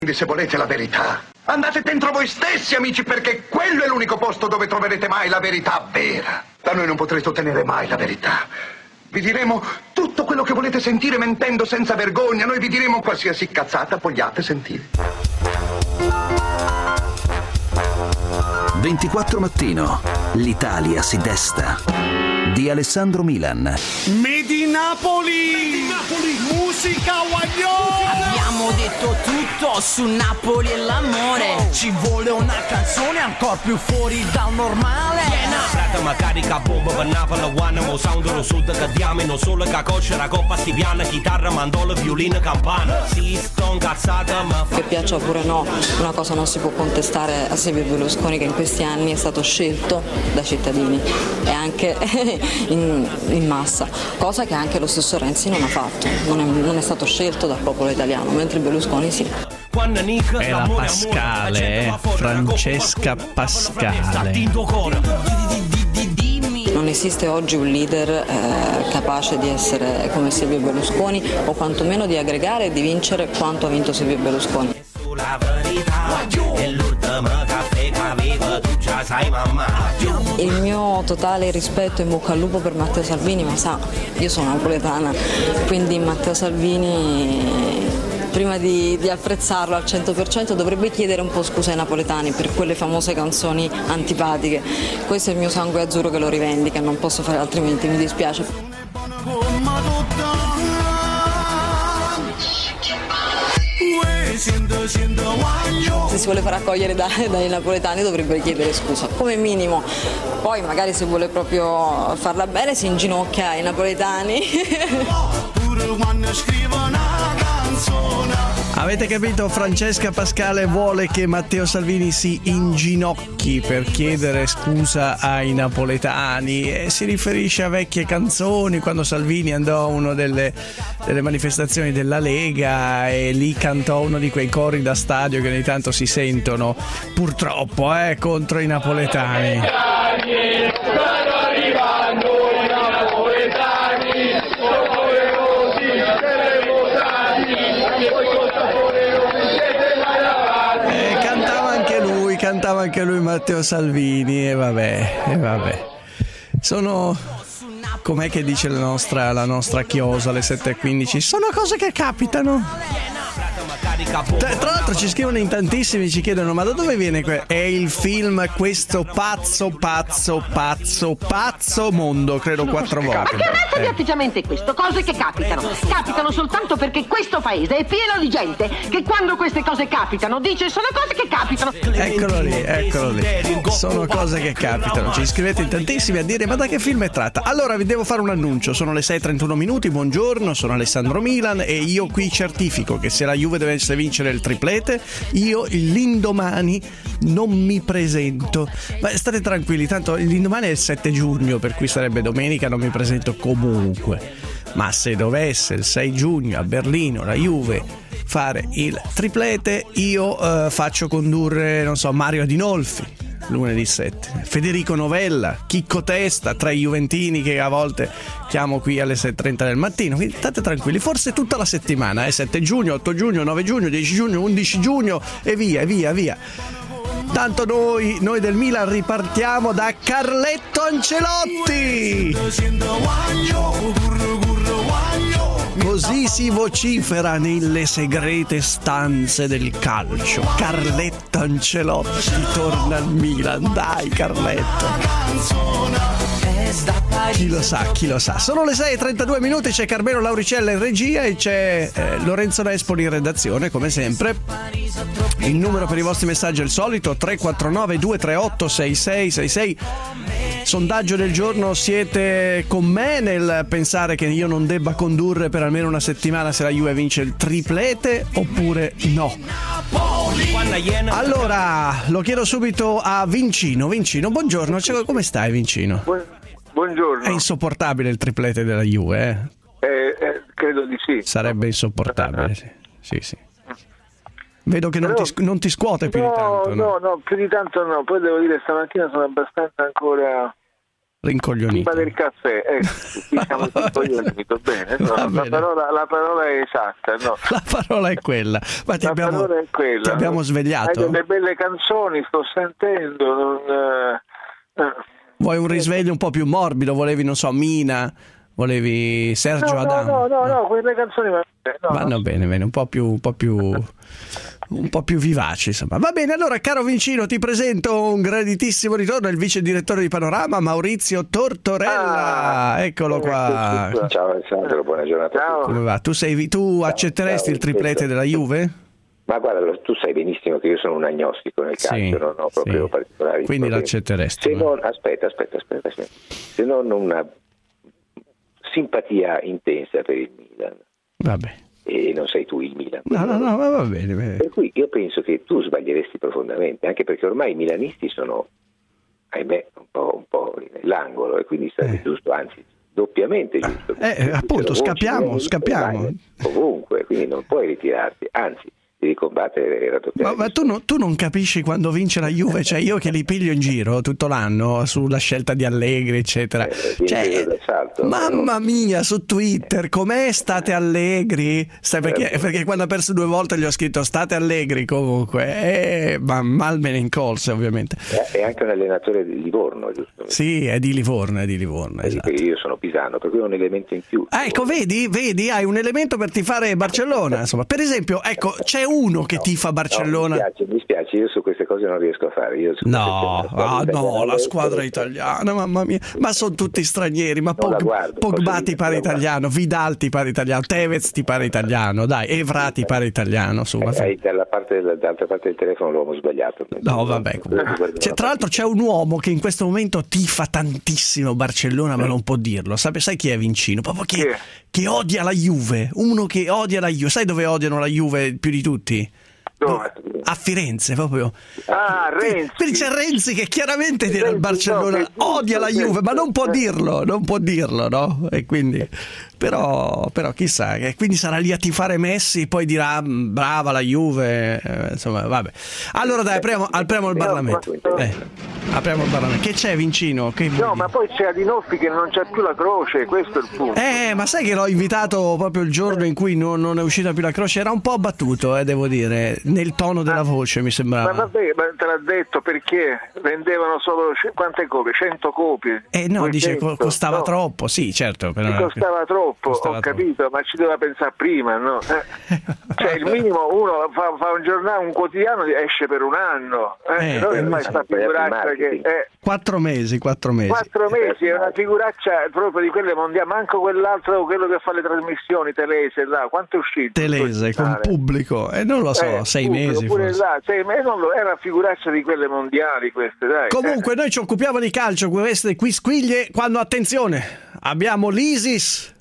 Se volete la verità, andate dentro voi stessi, amici, perché quello è l'unico posto dove troverete mai la verità vera. Da noi non potrete ottenere mai la verità. Vi diremo tutto quello che volete sentire mentendo senza vergogna. Noi vi diremo qualsiasi cazzata vogliate sentire. 24 mattino, l'Italia si desta. Di Alessandro Milan. Made in Napoli! Musica Waglione! Abbiamo detto tutto su Napoli e l'amore. Ci vuole una canzone ancora più fuori dal normale. Frate ma carica bomba per Napoli, one mo sound lo sud che diamo non solo che cosce la coppa stiviana, chitarra, mandola, violino, campana. Si sto incazzata ma che piaccia oppure no, una cosa non si può contestare a Silvio Berlusconi, che in questi anni è stato scelto dai cittadini e anche in massa, cosa che anche lo stesso Renzi non ha fatto, non è stato scelto dal popolo italiano, mentre Berlusconi sì. È la Pascale, Francesca Pascale. Non esiste oggi un leader capace di essere come Silvio Berlusconi, o quantomeno di aggregare e di vincere quanto ha vinto Silvio Berlusconi. Il mio totale rispetto e in bocca al lupo per Matteo Salvini, ma sa, io sono napoletana, quindi Matteo Salvini, prima di apprezzarlo al 100%, dovrebbe chiedere un po' scusa ai napoletani per quelle famose canzoni antipatiche. Questo è il mio sangue azzurro che lo rivendica, non posso fare altrimenti, mi dispiace. Se si vuole far accogliere dai napoletani dovrebbe chiedere scusa, come minimo. Poi magari se vuole proprio farla bene si inginocchia ai napoletani. Avete capito? Francesca Pascale vuole che Matteo Salvini si inginocchi per chiedere scusa ai napoletani e si riferisce a vecchie canzoni, quando Salvini andò a una delle manifestazioni della Lega e lì cantò uno di quei cori da stadio che ogni tanto si sentono, purtroppo, contro i napoletani. Cantava anche lui Matteo Salvini e vabbè. Sono, com'è che dice la nostra chiosa alle 7:15? Sono cose che capitano. Tra l'altro ci scrivono in tantissimi, ci chiedono: ma da dove viene è il film questo pazzo mondo, credo 4 volte. Ma che razza di atteggiamento è questo? Cose che capitano soltanto perché questo paese è pieno di gente che quando queste cose capitano dice sono cose che capitano. Eccolo lì, sono cose che capitano. Ci scrivete in tantissimi a dire: ma da che film è tratta? Allora vi devo fare un annuncio, sono le 6:31 minuti, buongiorno, sono Alessandro Milan e io qui certifico che se la Juve dovesse vincere il triplete, io l'indomani non mi presento. Ma state tranquilli, tanto l'indomani è il 7 giugno, per cui sarebbe domenica, non mi presento comunque. Ma se dovesse il 6 giugno a Berlino la Juve fare il triplete, io faccio condurre, non so, Mario Adinolfi lunedì 7, Federico Novella, Chicco Testa, tra i juventini che a volte chiamo qui alle 6:30 del mattino. Quindi state tranquilli, forse tutta la settimana, 7 giugno, 8 giugno, 9 giugno, 10 giugno, 11 giugno e via. Tanto noi del Milan ripartiamo da Carletto Ancelotti. Così si vocifera nelle segrete stanze del calcio. Carletto Ancelotti torna al Milan, dai Carletto. Chi lo sa. Sono le 6:32 minuti, c'è Carmelo Lauricella in regia e c'è Lorenzo Nespoli in redazione, come sempre. Il numero per i vostri messaggi è il solito, 349 238 6666. Sondaggio del giorno: siete con me nel pensare che io non debba condurre per almeno una settimana se la Juve vince il triplete oppure no? Allora lo chiedo subito a Vincino, buongiorno, come stai Vincino? Buongiorno. È insopportabile il triplete della Juve, credo di sì. Sarebbe insopportabile, sì. Vedo che non ti scuote più di tanto. No, più di tanto no. Poi devo dire, stamattina sono abbastanza ancora Rincoglionito. Prima del caffè, siamo rincoglionito bene, no? La parola è esatta, no? La parola è quella. Ma parola è quella. Ti abbiamo svegliato? Hai delle belle canzoni, sto sentendo. Vuoi un risveglio un po' più morbido? Volevi, non so, Mina? Volevi Sergio Adamo? No, quelle canzoni vanno bene, un po' più vivaci, insomma. Va bene, allora, caro Vincino, ti presento un graditissimo ritorno, il vice direttore di Panorama, Maurizio Tortorella. Eccolo qua. Ciao Alessandro, buona giornata. Ciao. Come va? Tu accetteresti il triplete della Juve? Ma guarda, tu sai benissimo che io sono un agnostico nel calcio, non ho proprio particolari. Quindi l'accetteresti? Se non, aspetta. Se non una simpatia intensa per il Milan. Vabbè. E non sei tu il Milan. No, va bene. Per cui io penso che tu sbaglieresti profondamente, anche perché ormai i milanisti sono, ahimè, un po' nell'angolo, e quindi sarebbe giusto, anzi doppiamente giusto. Appunto, scappiamo. Ovunque, quindi non puoi ritirarti, anzi devi combattere raddoppiare. Ma tu non capisci quando vince la Juve, cioè io che li piglio in giro tutto l'anno sulla scelta di Allegri, eccetera. Mamma mia, su Twitter, com'è state Allegri? Perché quando ha perso 2 volte gli ho scritto state Allegri comunque, ma malmene in colse ovviamente. È anche un allenatore di Livorno, giusto? Sì, è di Livorno, esatto. Io sono pisano, per cui ho un elemento in più. Ecco, vedi, hai un elemento per tifare Barcellona, insomma. Per esempio, ecco, c'è uno che tifa Barcellona. Mi spiace, io su queste cose non riesco a fare. La squadra italiana, mamma mia, ma sono tutti stranieri, ma Pogba ti pare italiano, Vidal ti pare italiano, Tevez ti pare italiano, dai, Evra ti pare italiano, insomma. Dall'altra parte del telefono l'uomo sbagliato. No, vabbè. Tra l'altro c'è un uomo che in questo momento tifa tantissimo Barcellona, ma non può dirlo. Sai chi è Vincino? Proprio che odia la Juve, uno che odia la Juve. Sai dove odiano la Juve più di tutti? A Firenze proprio. Renzi. Quindi c'è Renzi che chiaramente il Barcellona odia la Juve, ma non può dirlo, no? E quindi però chissà, che quindi sarà lì a tifare Messi, poi dirà brava la Juve, insomma, vabbè. Allora dai, apriamo il Parlamento. Apriamo il Parlamento. Che c'è, Vincino? Ma poi c'è Adinolfi che non c'è più la croce, questo è il punto. Ma sai che l'ho invitato proprio il giorno in cui non è uscita più la croce, era un po' abbattuto, devo dire, nel tono della voce, mi sembrava. Ma vabbè, ma te l'ha detto perché vendevano solo quante copie? 100 copie. No, 200, dice costava troppo, sì, certo. Costava troppo, capito, ma ci doveva pensare prima, no? Cioè il minimo, uno fa un giornale, un quotidiano, esce per un anno. Non mai sta figuraccia che 4 mesi. 4 mesi, è una figuraccia proprio di quelle mondiali, manco quell'altro, quello che fa le trasmissioni, Telese, là, quanto è uscito? Telese, con pubblico, non lo so, 6 mesi. Pure là, 6 mesi, è una figuraccia di quelle mondiali queste, dai. Comunque noi ci occupiamo di calcio, queste quisquiglie, quando, attenzione, abbiamo l'ISIS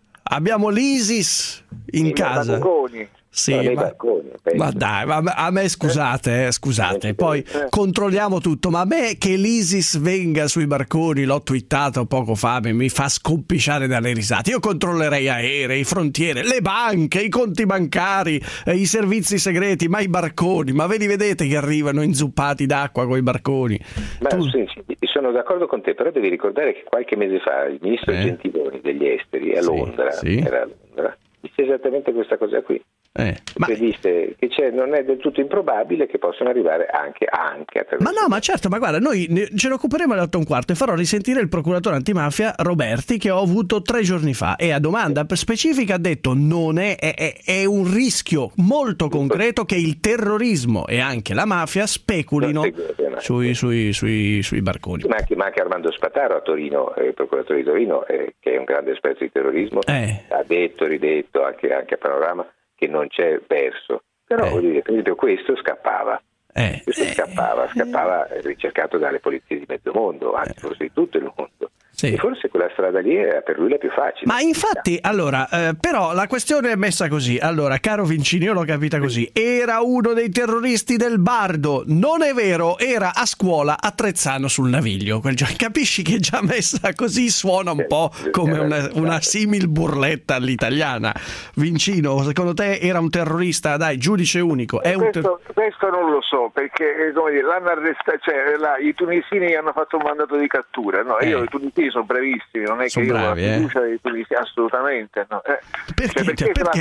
in casa. Sì, ma dai, a me scusate, poi controlliamo tutto, ma a me che l'ISIS venga sui barconi, l'ho twittato poco fa, mi fa scompisciare dalle risate. Io controllerei aerei, frontiere, le banche, i conti bancari, i servizi segreti, ma i barconi, ma ve li vedete che arrivano inzuppati d'acqua coi barconi? Sì, sono d'accordo con te, però devi ricordare che qualche mese fa il ministro Gentiloni degli esteri a Londra, era a Londra, disse esattamente questa cosa qui. Disse che non è del tutto improbabile che possano arrivare anche attraverso. Ma no, ma certo, ma guarda, noi ce ne occuperemo alle 8:15 e farò risentire il procuratore antimafia Roberti, che ho avuto 3 giorni fa, e a domanda specifica ha detto non è un rischio molto concreto che il terrorismo e anche la mafia speculino sui barconi. Ma anche Armando Spataro a Torino, il procuratore di Torino, che è un grande esperto di terrorismo, ha detto, ridetto anche a Panorama che non c'è verso, però voglio dire, per esempio questo scappava ricercato dalle polizie di mezzo mondo, anzi forse di tutto il mondo, E forse quella strada lì era per lui la più facile. Ma infatti, allora, però la questione è messa così. Allora, caro Vincini, io l'ho capita così. Era uno dei terroristi del Bardo. Non è vero, era a scuola a Trezzano sul Naviglio. Capisci che già messa così suona un po' come una simil burletta all'italiana. Vincino, secondo te era un terrorista? Dai, giudice unico. Questo non lo so, perché come dire, l'hanno arrestato, i tunisini hanno fatto un mandato di cattura. No, io i tunisini sono bravissimi, non è che io ho fiducia dei tunisini, assolutamente no. Perché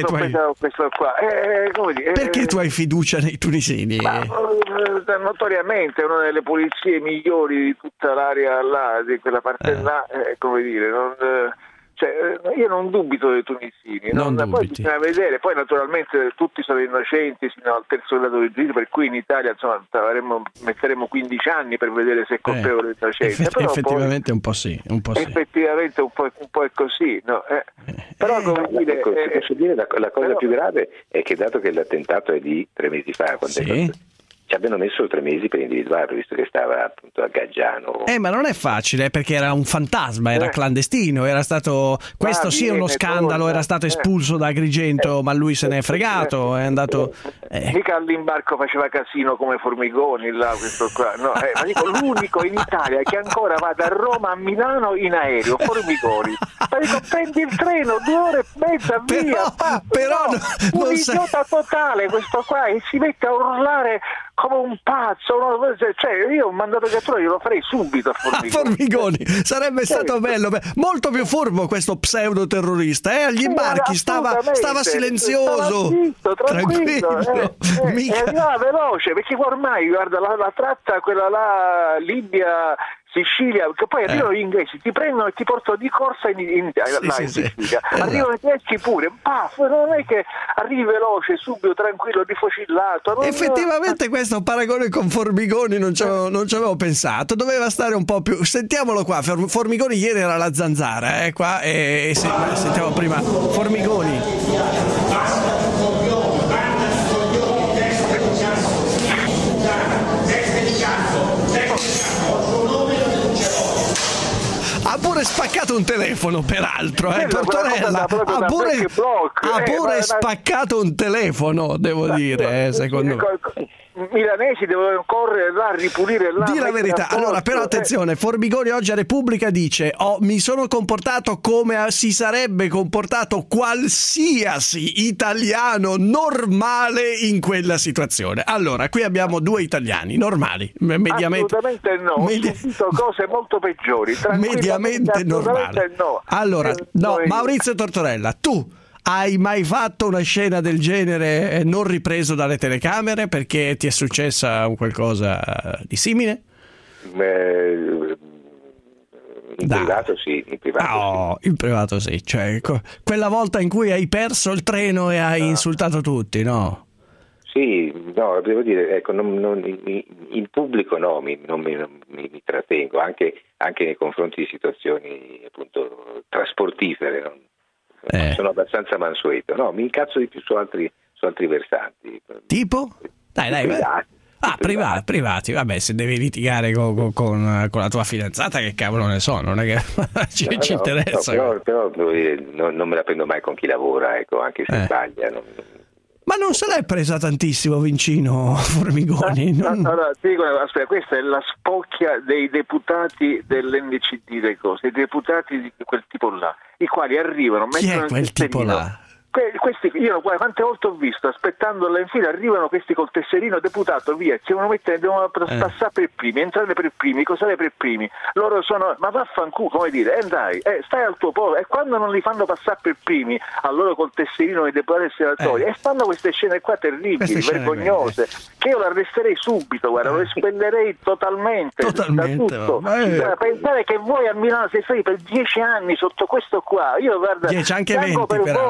tu hai fiducia nei tunisini? Notoriamente è una delle polizie migliori di tutta l'area là, di quella parte là, come dire, io non dubito dei tunisini, poi bisogna vedere, poi naturalmente tutti sono innocenti fino al terzo grado di giudizio, per cui in Italia insomma metteremo 15 anni per vedere se è colpevole o innocente. Effettivamente un po' sì. Effettivamente un po' è così, no? Però come dire, posso dire la cosa più grave è che dato che l'attentato è di 3 mesi fa, ci abbiano messo 3 mesi per individuarlo, visto che stava appunto a Gaggiano. Ma non è facile, perché era un fantasma, era clandestino, era stato, questo sì è uno scandalo, era stato espulso da Agrigento, ma lui se ne è fregato, è andato. Mica all'imbarco faceva casino come Formigoni là, questo qua, no? Ma dico, l'unico in Italia che ancora va da Roma a Milano in aereo, Formigoni. Ma dico, prendi il treno, 2 ore e mezza, via. Però un idiota totale questo qua, e si mette a urlare come un pazzo, io ho mandato cattura, glielo farei subito a Formigoni. Sarebbe stato bello, molto più furbo questo pseudo terrorista, agli imbarchi stava silenzioso, tranquillo, e arrivava veloce, perché ormai guarda la tratta, quella là, Libia, Sicilia, che poi arrivano gli inglesi, ti prendono e ti portano di corsa in Sicilia. Arrivano i tedeschi pure, non è che arrivi veloce, subito, tranquillo, rifocillato. Effettivamente questo paragone con Formigoni non ci avevo pensato, doveva stare un po' più. Sentiamolo qua, Formigoni ieri era la zanzara, qua, e sentiamo prima Formigoni. Ha pure spaccato un telefono, peraltro, Tortorella ha pure spaccato un telefono, devo dire, secondo me. Milanesi devono correre là, ripulire là. Dì la verità. Allora, però attenzione, Formigoni oggi a Repubblica dice: mi sono comportato come si sarebbe comportato qualsiasi italiano normale in quella situazione. Allora, qui abbiamo 2 italiani normali, mediamente. Assolutamente no, ho sentito cose molto peggiori. Mediamente normali. No. Allora, Maurizio Tortorella, tu hai mai fatto una scena del genere non ripreso dalle telecamere perché ti è successa qualcosa di simile? In privato sì. In privato sì. Cioè, quella volta in cui hai perso il treno e hai insultato tutti, no? Sì, no, devo dire, ecco, in pubblico non mi trattengo, anche nei confronti di situazioni appunto trasportifere, sono abbastanza mansueto. No, mi incazzo di più su altri versanti. Tipo? Dai. Privati. Vabbè, se devi litigare con la tua fidanzata, che cavolo ne so, non è che ci interessa. Però devo dire, non me la prendo mai con chi lavora, ecco, anche se sbaglia. Ma non se l'è presa tantissimo Vincino Formigoni? Allora, ti dico, aspetta, questa è la spocchia dei deputati dell'NCD, dei cose, i deputati di quel tipo là, i quali arrivano, chi è quel tipo là? Questi, io quante volte ho visto, aspettando in fila, arrivano questi col tesserino deputato, via, ci devono passare per primi, entrare per primi, cos'è per primi, loro sono, ma vaffanculo, come dire, dai, stai al tuo posto, e quando non li fanno passare per primi, a loro col tesserino i deputati e senatori, e fanno queste scene qua terribili, vergognose, che io l'arresterei subito, guarda, lo espellerei totalmente. Da tutto. Pensare che voi a Milano siete stati per 10 anni sotto questo qua, io guarda, 10, anche 20 per voi, anche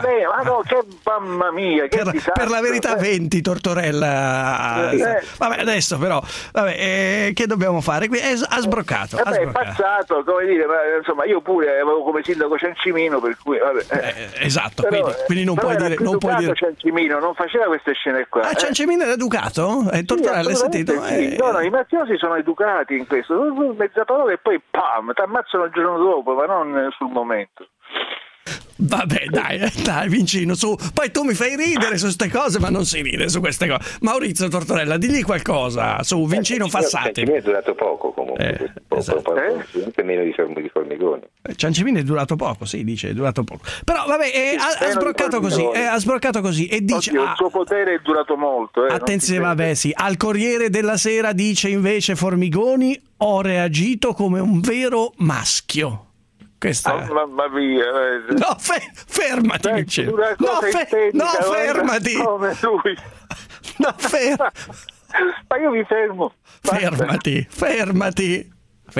ma no, che mamma mia, che per la verità 20, Tortorella. Vabbè, adesso però, che dobbiamo fare? Qui ha sbroccato. È passato, come dire, ma insomma io pure avevo come sindaco Ciancimino, per cui esatto, però, quindi non puoi dire Ciancimino non faceva queste scene qua. Ciancimino era educato? Tortorella, hai sentito? Sì. No, i mafiosi sono educati in questo, mezza parola e poi pam, ti ammazzano il giorno dopo, ma non sul momento. Vabbè, dai, Vincino, su. Poi tu mi fai ridere su queste cose, ma non si ride su queste cose. Maurizio Tortorella, digli qualcosa. Su, Vincino Fassati. Ciancimino è durato poco comunque. Esatto. Meno di Formigoni. Ciancimino è durato poco, sì, dice, è durato poco. Però vabbè, ha sbroccato così e dice il suo potere è durato molto. Attenzione, vabbè, sì. Al Corriere della Sera dice invece Formigoni: ho reagito come un vero maschio. Mamma mia, no, fermati, Vincino. No, fermati. Come lui. No, ma io mi fermo. Fermati.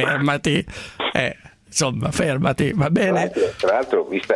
Insomma, fermati, va bene. Tra l'altro, vista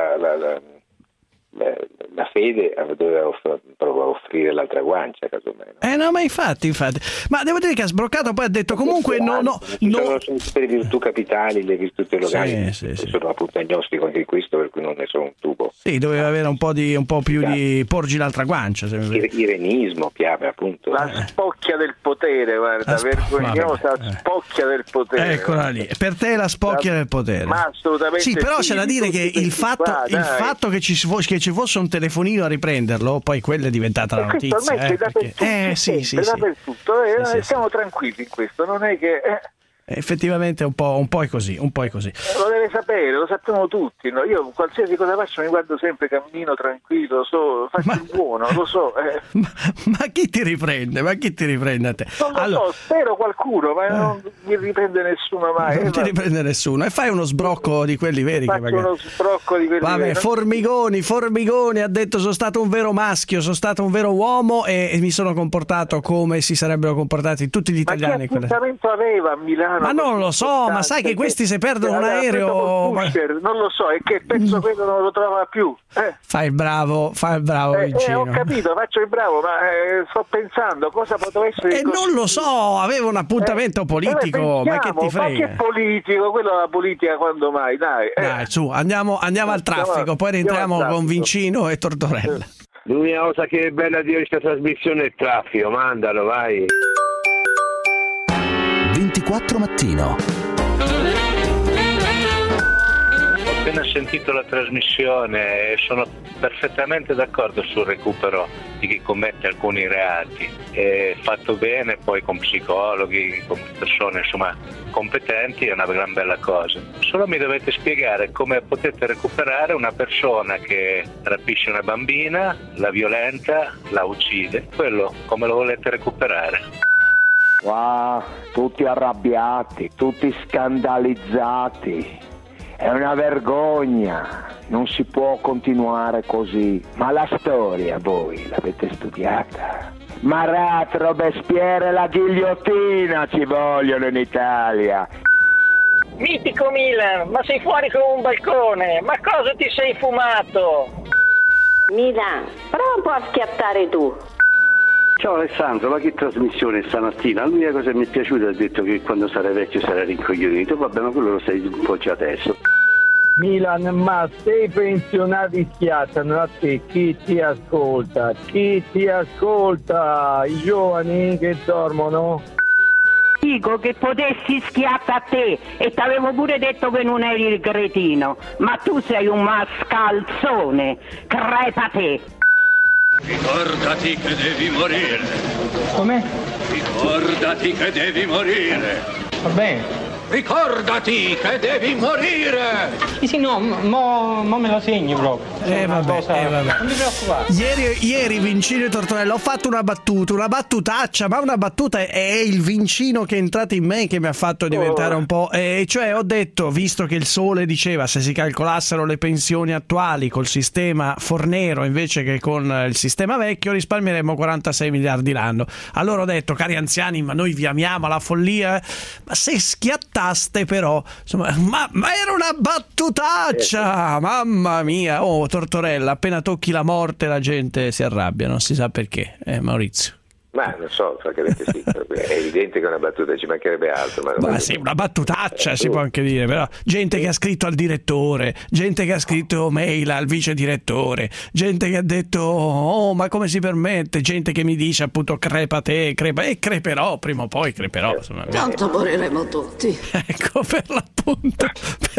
la fede, doveva offrire l'altra guancia, casomai. No, ma infatti. Ma devo dire che ha sbroccato, poi ha detto comunque sono tutte le virtù capitali, le virtù teologali, sono appunto agnostico anche di questo, per cui non ne sono un tubo. Sì, doveva avere un po' più di porgi l'altra guancia. Irenismo, appunto. La spocchia del potere, guarda, vergognosa spocchia del potere. Eccola lì, per te la spocchia del potere. Ma assolutamente sì, però c'è da dire che il fatto che ci fosse un telefonino a riprenderlo, poi quella è diventata la notizia. Ormai c'è dappertutto, siamo tranquilli in questo, non è che effettivamente un po' è così. Lo deve sapere, lo sappiamo tutti, no? Io qualsiasi cosa faccio mi guardo sempre, cammino tranquillo, faccio il buono, lo so. Ma chi ti riprende? A te? Non lo so, spero qualcuno, ma non mi riprende nessuno mai. Non ti riprende nessuno. E fai uno sbrocco di quelli veri. Uno sbrocco di quelli veri. Formigoni ha detto: sono stato un vero maschio, sono stato un vero uomo e mi sono comportato come si sarebbero comportati tutti gli italiani. Ma che appuntamento aveva a Milano? Ma non lo so, ma sai che questi se perdono un aereo... Non lo so, è che penso quello non lo trova più. Fai il bravo, Vincino. Ho capito, faccio il bravo, ma sto pensando cosa poteva essere... non lo so, avevo un appuntamento politico, ma che ti frega? Ma che politico? Quello è la politica quando mai, dai. Dai, su, andiamo al traffico, poi rientriamo con Vincino e Tortorella. L'unica cosa che è bella di questa trasmissione è il traffico, mandalo, vai. 24 Mattino. Ho appena sentito la trasmissione e sono perfettamente d'accordo sul recupero di chi commette alcuni reati. È fatto bene, poi con psicologi, con persone insomma competenti, è una gran bella cosa. Solo mi dovete spiegare come potete recuperare una persona che rapisce una bambina, la violenta, la uccide. Quello come lo volete recuperare? Wow, tutti arrabbiati, tutti scandalizzati. È una vergogna, non si può continuare così. Ma la storia voi l'avete studiata? Marat, Robespierre e la ghigliottina ci vogliono in Italia. Mitico Milan, ma sei fuori con un balcone, ma cosa ti sei fumato? Milan, prova un po' a schiattare tu. Ciao Alessandro, ma che trasmissione stamattina? L'unica cosa che mi è piaciuta ha detto che quando sarai vecchio sarai rincoglionito. Vabbè, ma quello lo sai un po' già adesso. Milan, ma se i pensionati schiattano a te, chi ti ascolta? Chi ti ascolta? I giovani che dormono? Dico che potessi schiattare a te e t'avevo pure detto che non eri il cretino, ma tu sei un mascalzone, crepa te! Ricordati che devi morire. Come? Ricordati che devi morire. Va bene. Ricordati che devi morire. Sì, no, mo me lo segni proprio. Vabbè. Non mi preoccupare. Ieri Vincino e Tortorella ho fatto una battutaccia, ma una battuta è il Vincino che è entrato in me che mi ha fatto diventare un po'... cioè ho detto, visto che il Sole diceva se si calcolassero le pensioni attuali col sistema Fornero invece che con il sistema vecchio risparmieremmo 46 miliardi l'anno. Allora ho detto, cari anziani, ma noi vi amiamo alla follia, ma se schiattate scattaste però, insomma, ma era una battutaccia, mamma mia. Oh, Tortorella, appena tocchi la morte la gente si arrabbia, non si sa perché, Maurizio. Ma non so, francamente sì, è evidente che è una battuta, ci mancherebbe altro. Ma sì, una battutaccia si può anche dire, però gente che ha scritto al direttore, gente che ha scritto mail al vice direttore, gente che ha detto oh ma come si permette, gente che mi dice appunto crepa te, e creperò, prima o poi creperò. Insomma. Tanto moriremo tutti. Ecco, per l'appunto,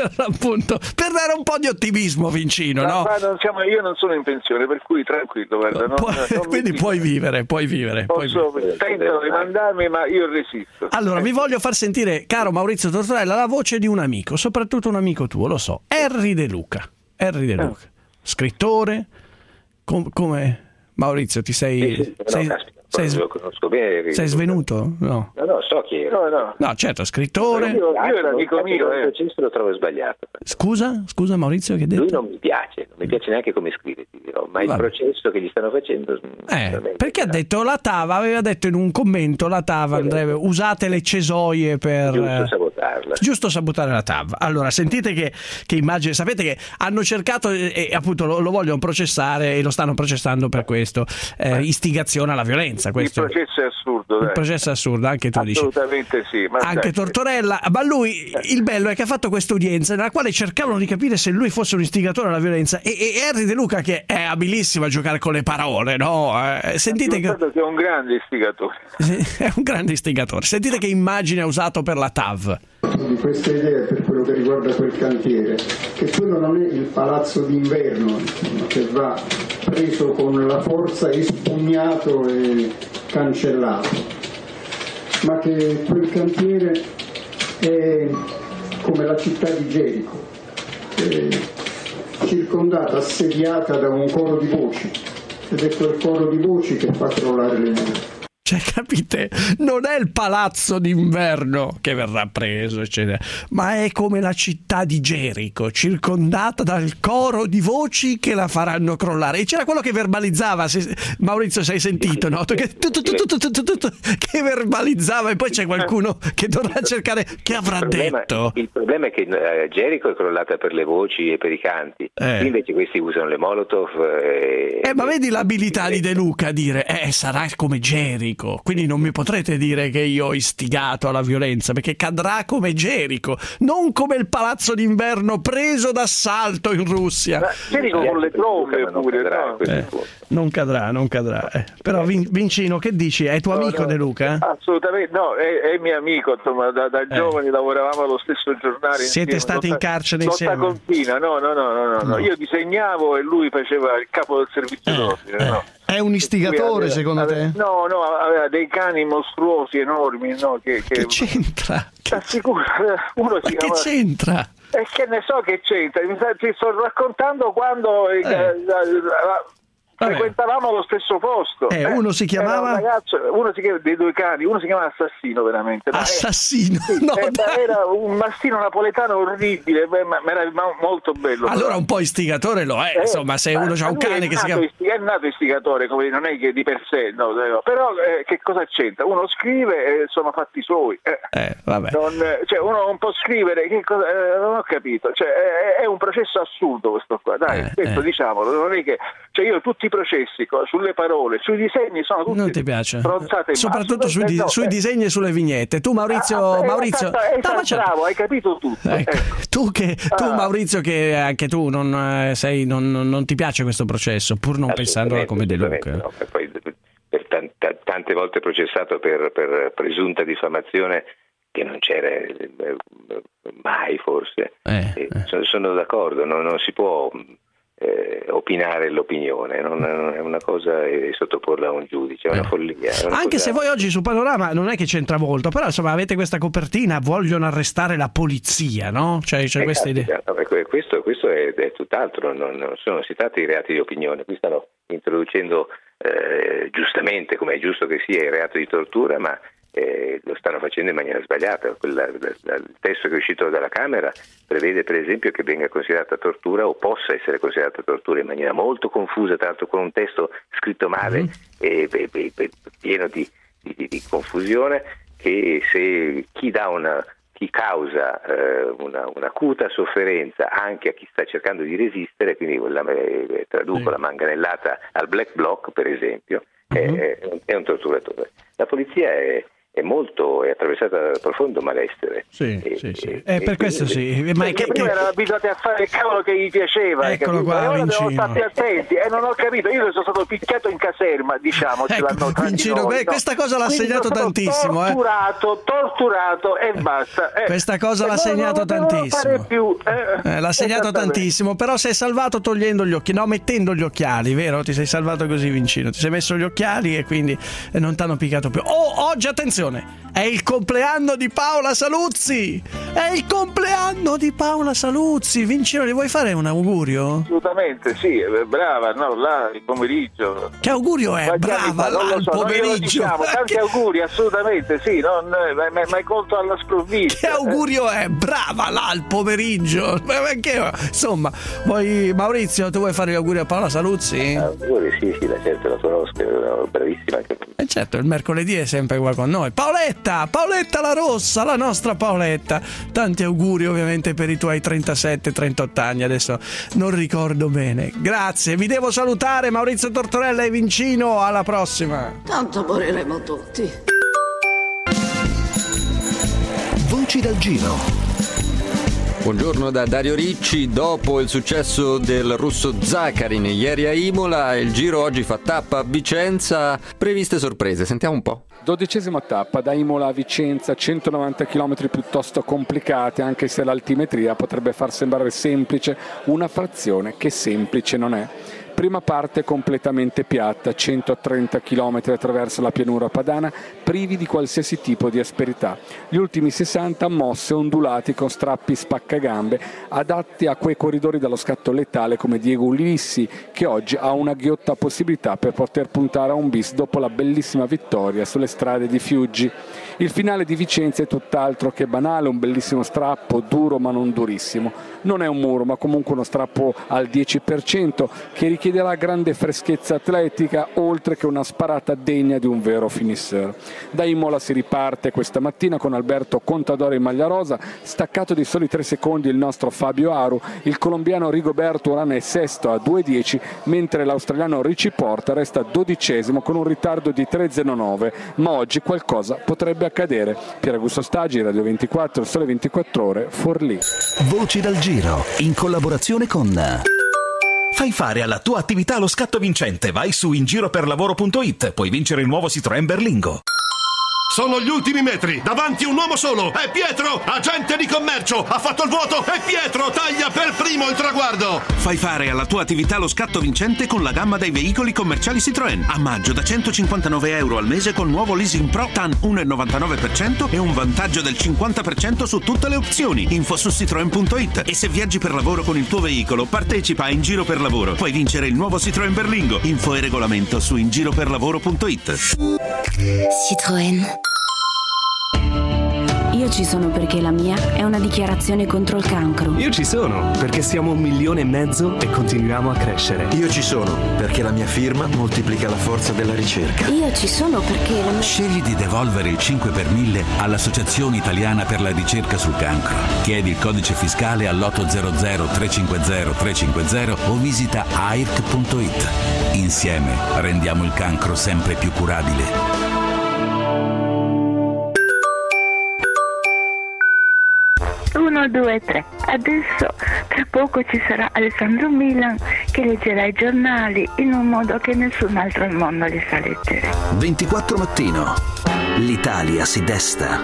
per dare un po' di ottimismo, Vincino, no? Ma io non sono in pensione, per cui tranquillo, guarda. Quindi puoi vivere. Tentano di mandarmi, ma io resisto. Allora, vi voglio far sentire, caro Maurizio Tortorella, la voce di un amico, soprattutto un amico tuo, lo so, Henry De Luca. Scrittore, come Maurizio, ti sei... Lo conosco bene. Sei svenuto? No, so chi è. No, certo, scrittore. Io ero amico mio. Il processo lo trovo sbagliato. Scusa Maurizio, che hai detto? Lui non mi piace neanche come scrive, ti dirò, ma il processo che gli stanno facendo... perché ha detto la TAV, aveva detto in un commento, la TAV andrebbe, usate le cesoie per... Giusto sabotare la TAV. Allora, sentite che immagine, sapete che hanno cercato e appunto lo vogliono processare e lo stanno processando per questo, istigazione alla violenza. Questo. Il processo è assurdo. Il processo è assurdo, anche tu dici. Assolutamente sì. Ma anche Tortorella, ma lui, il bello è che ha fatto questa udienza nella quale cercavano di capire se lui fosse un istigatore alla violenza e Henry De Luca, che è abilissimo a giocare con le parole, no? Sentite che è un grande istigatore. È un grande istigatore. Sentite che immagine ha usato per la TAV. Di questa idea per quello che riguarda quel cantiere, che quello non è il palazzo d'inverno che va preso con la forza, espugnato e cancellato, ma che quel cantiere è come la città di Gerico, circondata, assediata da un coro di voci, ed è quel coro di voci che fa crollare le mura. Cioè, capite? Non è il palazzo d'inverno che verrà preso, eccetera, ma è come la città di Gerico, circondata dal coro di voci che la faranno crollare. E c'era quello che verbalizzava, Maurizio, sei sentito, no? Che verbalizzava, e poi c'è qualcuno che dovrà cercare che avrà detto. Il problema è che Gerico è crollata per le voci e per i canti, invece questi usano le Molotov. Ma vedi l'abilità di De Luca a dire sarà come Gerico. Quindi non mi potrete dire che io ho istigato alla violenza, perché cadrà come Gerico, non come il palazzo d'inverno preso d'assalto in Russia. Gerico con le trombe pure, non cadrà. Però Vincino, che dici? È tuo amico De Luca? Assolutamente no, è mio amico, insomma, da giovani lavoravamo allo stesso giornale. Siete stati in carcere insieme? Confina, no. Io disegnavo e lui faceva il capo del servizio d'ordine, no? È un istigatore, secondo te? No, aveva dei cani mostruosi, enormi, no? Che c'entra? T'assicuro, uno si chiama... Che c'entra? E che ne so che c'entra? Ti sto raccontando quando frequentavamo lo stesso posto. Uno si chiamava? Uno si chiama dei due cani, uno si chiama Assassino, veramente. Assassino? Era un mastino napoletano orribile, ma era molto bello. Allora un po' istigatore lo è, insomma, se uno ha un cane che si chiama... È nato istigatore, come non è che di per sé, no, però che cosa c'entra? Uno scrive e sono fatti suoi. Vabbè. Uno non può scrivere, che cosa, non ho capito. È un processo assurdo questo qua, dai, questo diciamolo, non è che... io tutti i processi sulle parole, sui disegni sono tutti non ti piace, soprattutto sui disegni e sulle vignette. Tu Maurizio bravo, hai capito tutto. Ecco. Tu Maurizio, che anche tu non ti piace questo processo, pur non pensandola come De Luca. No, poi per tante volte processato per presunta diffamazione che non c'era mai, forse. Sono d'accordo, non si può opinare l'opinione, non è una cosa e sottoporla a un giudice, è una follia. Anche se voi oggi su Panorama non è che c'entra molto, però insomma avete questa copertina, vogliono arrestare la polizia, no? Cioè questa idea. Questo è tutt'altro, non si tratta di reati di opinione, qui stanno introducendo giustamente, come è giusto che sia, il reato di tortura, ma lo stanno facendo in maniera sbagliata. Il testo che è uscito dalla Camera prevede per esempio che venga considerata tortura o possa essere considerata tortura in maniera molto confusa, tra l'altro con un testo scritto male e pieno di confusione, che se chi chi causa un'acuta sofferenza anche a chi sta cercando di resistere, quindi traduco la manganellata al black bloc per esempio, è un torturatore. La polizia è attraversata da profondo malessere. Per questo sì. Ma perché prima erano abituati a fare il cavolo che gli piaceva. Eccolo qua, ora Vincino. devono stare attenti e non ho capito. Io sono stato picchiato in caserma, diciamo. Vincino, questa cosa l'ha segnato tantissimo. Torturato e basta. Questa cosa l'ha segnato tantissimo. L'ha segnato tantissimo, però sei salvato togliendo gli occhi, mettendo gli occhiali, vero? Ti sei salvato così, Vincino. Ti sei messo gli occhiali e quindi non ti hanno piccato più. Oggi attenzione! È il compleanno di Paola Saluzzi! È il compleanno di Paola Saluzzi! Vincino, gli vuoi fare un augurio? Assolutamente, sì, brava, là il pomeriggio. Che augurio è? Brava, là il pomeriggio! Tanti auguri, assolutamente, sì, ma è colto alla sprovvista. Che augurio è? Brava, là il pomeriggio! Insomma, Maurizio, tu vuoi fare gli auguri a Paola Saluzzi? Auguri, sì, certo, la conosco, è bravissima anche. Certo, il mercoledì è sempre qua con noi. Paoletta la rossa, la nostra Paoletta. Tanti auguri ovviamente per i tuoi 37-38 anni, adesso non ricordo bene. Grazie, vi devo salutare, Maurizio Tortorella e Vincino, alla prossima. Tanto moriremo tutti. Voci dal giro. Buongiorno da Dario Ricci. Dopo il successo del russo Zaccarin ieri a Imola, il Giro oggi fa tappa a Vicenza. Previste sorprese, sentiamo un po'. 12ª tappa da Imola a Vicenza, 190 km piuttosto complicati, anche se l'altimetria potrebbe far sembrare semplice una frazione che semplice non è. Prima parte completamente piatta, 130 km attraverso la pianura padana, privi di qualsiasi tipo di asperità. Gli ultimi 60 mosse ondulati con strappi spaccagambe, adatti a quei corridori dallo scatto letale come Diego Ulissi, che oggi ha una ghiotta possibilità per poter puntare a un bis dopo la bellissima vittoria sulle strade di Fiuggi. Il finale di Vicenza è tutt'altro che banale, un bellissimo strappo, duro ma non durissimo. Non è un muro, ma comunque uno strappo al 10% che richiederà grande freschezza atletica, oltre che una sparata degna di un vero finisseur. Da Imola si riparte questa mattina con Alberto Contador in maglia rosa, staccato di soli 3 secondi il nostro Fabio Aru, il colombiano Rigoberto Urán è sesto a 2:10, mentre l'australiano Richie Porte resta 12° con un ritardo di 3:09, ma oggi qualcosa potrebbe accadere. Pier Augusto Stagi, Radio 24, Il Sole 24 Ore, Forlì. Voci dal giro, in collaborazione con... Fai fare alla tua attività lo scatto vincente. Vai su ingiroperlavoro.it, puoi vincere il nuovo Citroën Berlingo. Sono gli ultimi metri, davanti un uomo solo, è Pietro, agente di commercio, ha fatto il vuoto, è Pietro, taglia per primo il traguardo. Fai fare alla tua attività lo scatto vincente con la gamma dei veicoli commerciali Citroën. A maggio da €159 al mese con nuovo Leasing Pro TAN 1,99% e un vantaggio del 50% su tutte le opzioni. Info su citroen.it. E se viaggi per lavoro con il tuo veicolo, partecipa a In Giro per Lavoro. Puoi vincere il nuovo Citroën Berlingo. Info e regolamento su ingiroperlavoro.it. Citroën. Io ci sono perché la mia è una dichiarazione contro il cancro. Io ci sono perché siamo 1,5 milioni e continuiamo a crescere. Io ci sono perché la mia firma moltiplica la forza della ricerca. Io ci sono perché la mia... Scegli di devolvere il 5 per 1000 all'Associazione Italiana per la Ricerca sul Cancro. Chiedi il codice fiscale all'800 350 350 o visita AIRC.it. Insieme rendiamo il cancro sempre più curabile. 1, 2, 3. Adesso tra poco ci sarà Alessandro Milan che leggerà i giornali in un modo che nessun altro al mondo li sa leggere. 24 mattino. L'Italia si desta.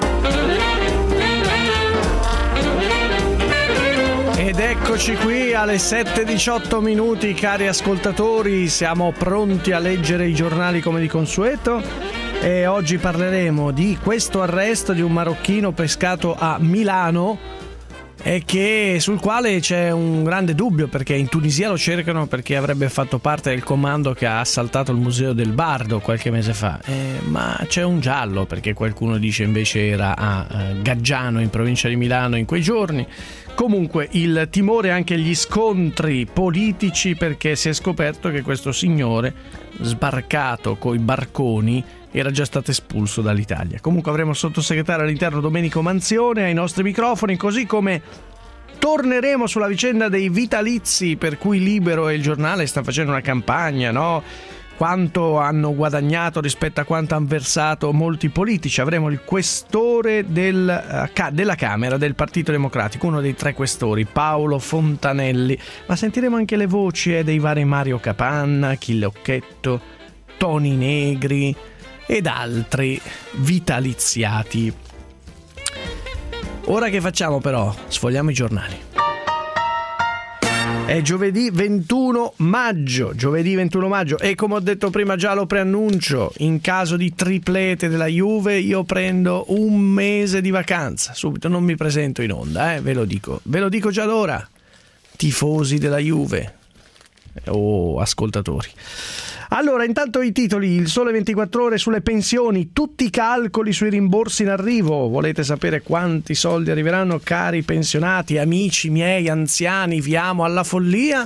Ed eccoci qui alle 7:18, cari ascoltatori, siamo pronti a leggere i giornali come di consueto. E oggi parleremo di questo arresto di un marocchino pescato a Milano e sul quale c'è un grande dubbio, perché in Tunisia lo cercano perché avrebbe fatto parte del comando che ha assaltato il museo del Bardo qualche mese fa, ma c'è un giallo perché qualcuno dice invece era a Gaggiano in provincia di Milano in quei giorni. Comunque il timore e anche gli scontri politici, perché si è scoperto che questo signore sbarcato coi barconi era già stato espulso dall'Italia. Comunque avremo il sottosegretario all'interno Domenico Manzione ai nostri microfoni, così come torneremo sulla vicenda dei vitalizi, per cui Libero e il Giornale stanno facendo una campagna, no? Quanto hanno guadagnato rispetto a quanto hanno versato molti politici. Avremo il questore della Camera del Partito Democratico, uno dei 3 questori, Paolo Fontanelli, ma sentiremo anche le voci dei vari Mario Capanna, Achille Occhetto, Toni Negri ed altri vitaliziati. Ora che facciamo però? Sfogliamo i giornali. È giovedì 21 maggio e come ho detto prima, già lo preannuncio, in caso di triplete della Juve io prendo un mese di vacanza, subito, non mi presento in onda, ve lo dico già d'ora, tifosi della Juve o ascoltatori. Allora, intanto i titoli: Il Sole 24 Ore sulle pensioni, tutti i calcoli sui rimborsi in arrivo. Volete sapere quanti soldi arriveranno, cari pensionati, amici miei anziani, vi amo alla follia?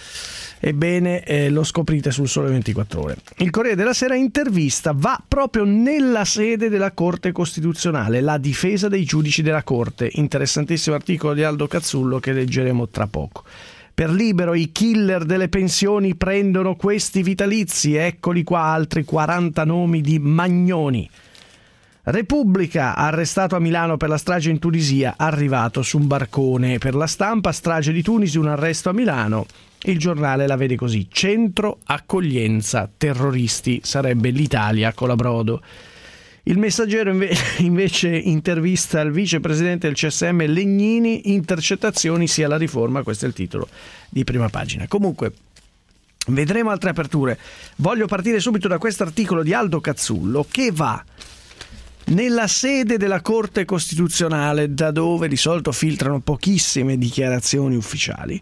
Ebbene, lo scoprite sul Sole 24 Ore. Il Corriere della Sera intervista, va proprio nella sede della Corte Costituzionale, la difesa dei giudici della Corte. Interessantissimo articolo di Aldo Cazzullo che leggeremo tra poco. Per Libero, i killer delle pensioni prendono questi vitalizi, eccoli qua altri 40 nomi di magnoni. Repubblica, arrestato a Milano per la strage in Tunisia, arrivato su un barcone. Per La Stampa, strage di Tunisi, un arresto a Milano. Il Giornale la vede così: centro accoglienza terroristi, sarebbe l'Italia con la Brodo. Il Messaggero invece intervista il vicepresidente del CSM Legnini, intercettazioni sia la riforma, questo è il titolo di prima pagina. Comunque vedremo altre aperture. Voglio partire subito da questo articolo di Aldo Cazzullo che va nella sede della Corte Costituzionale, da dove di solito filtrano pochissime dichiarazioni ufficiali,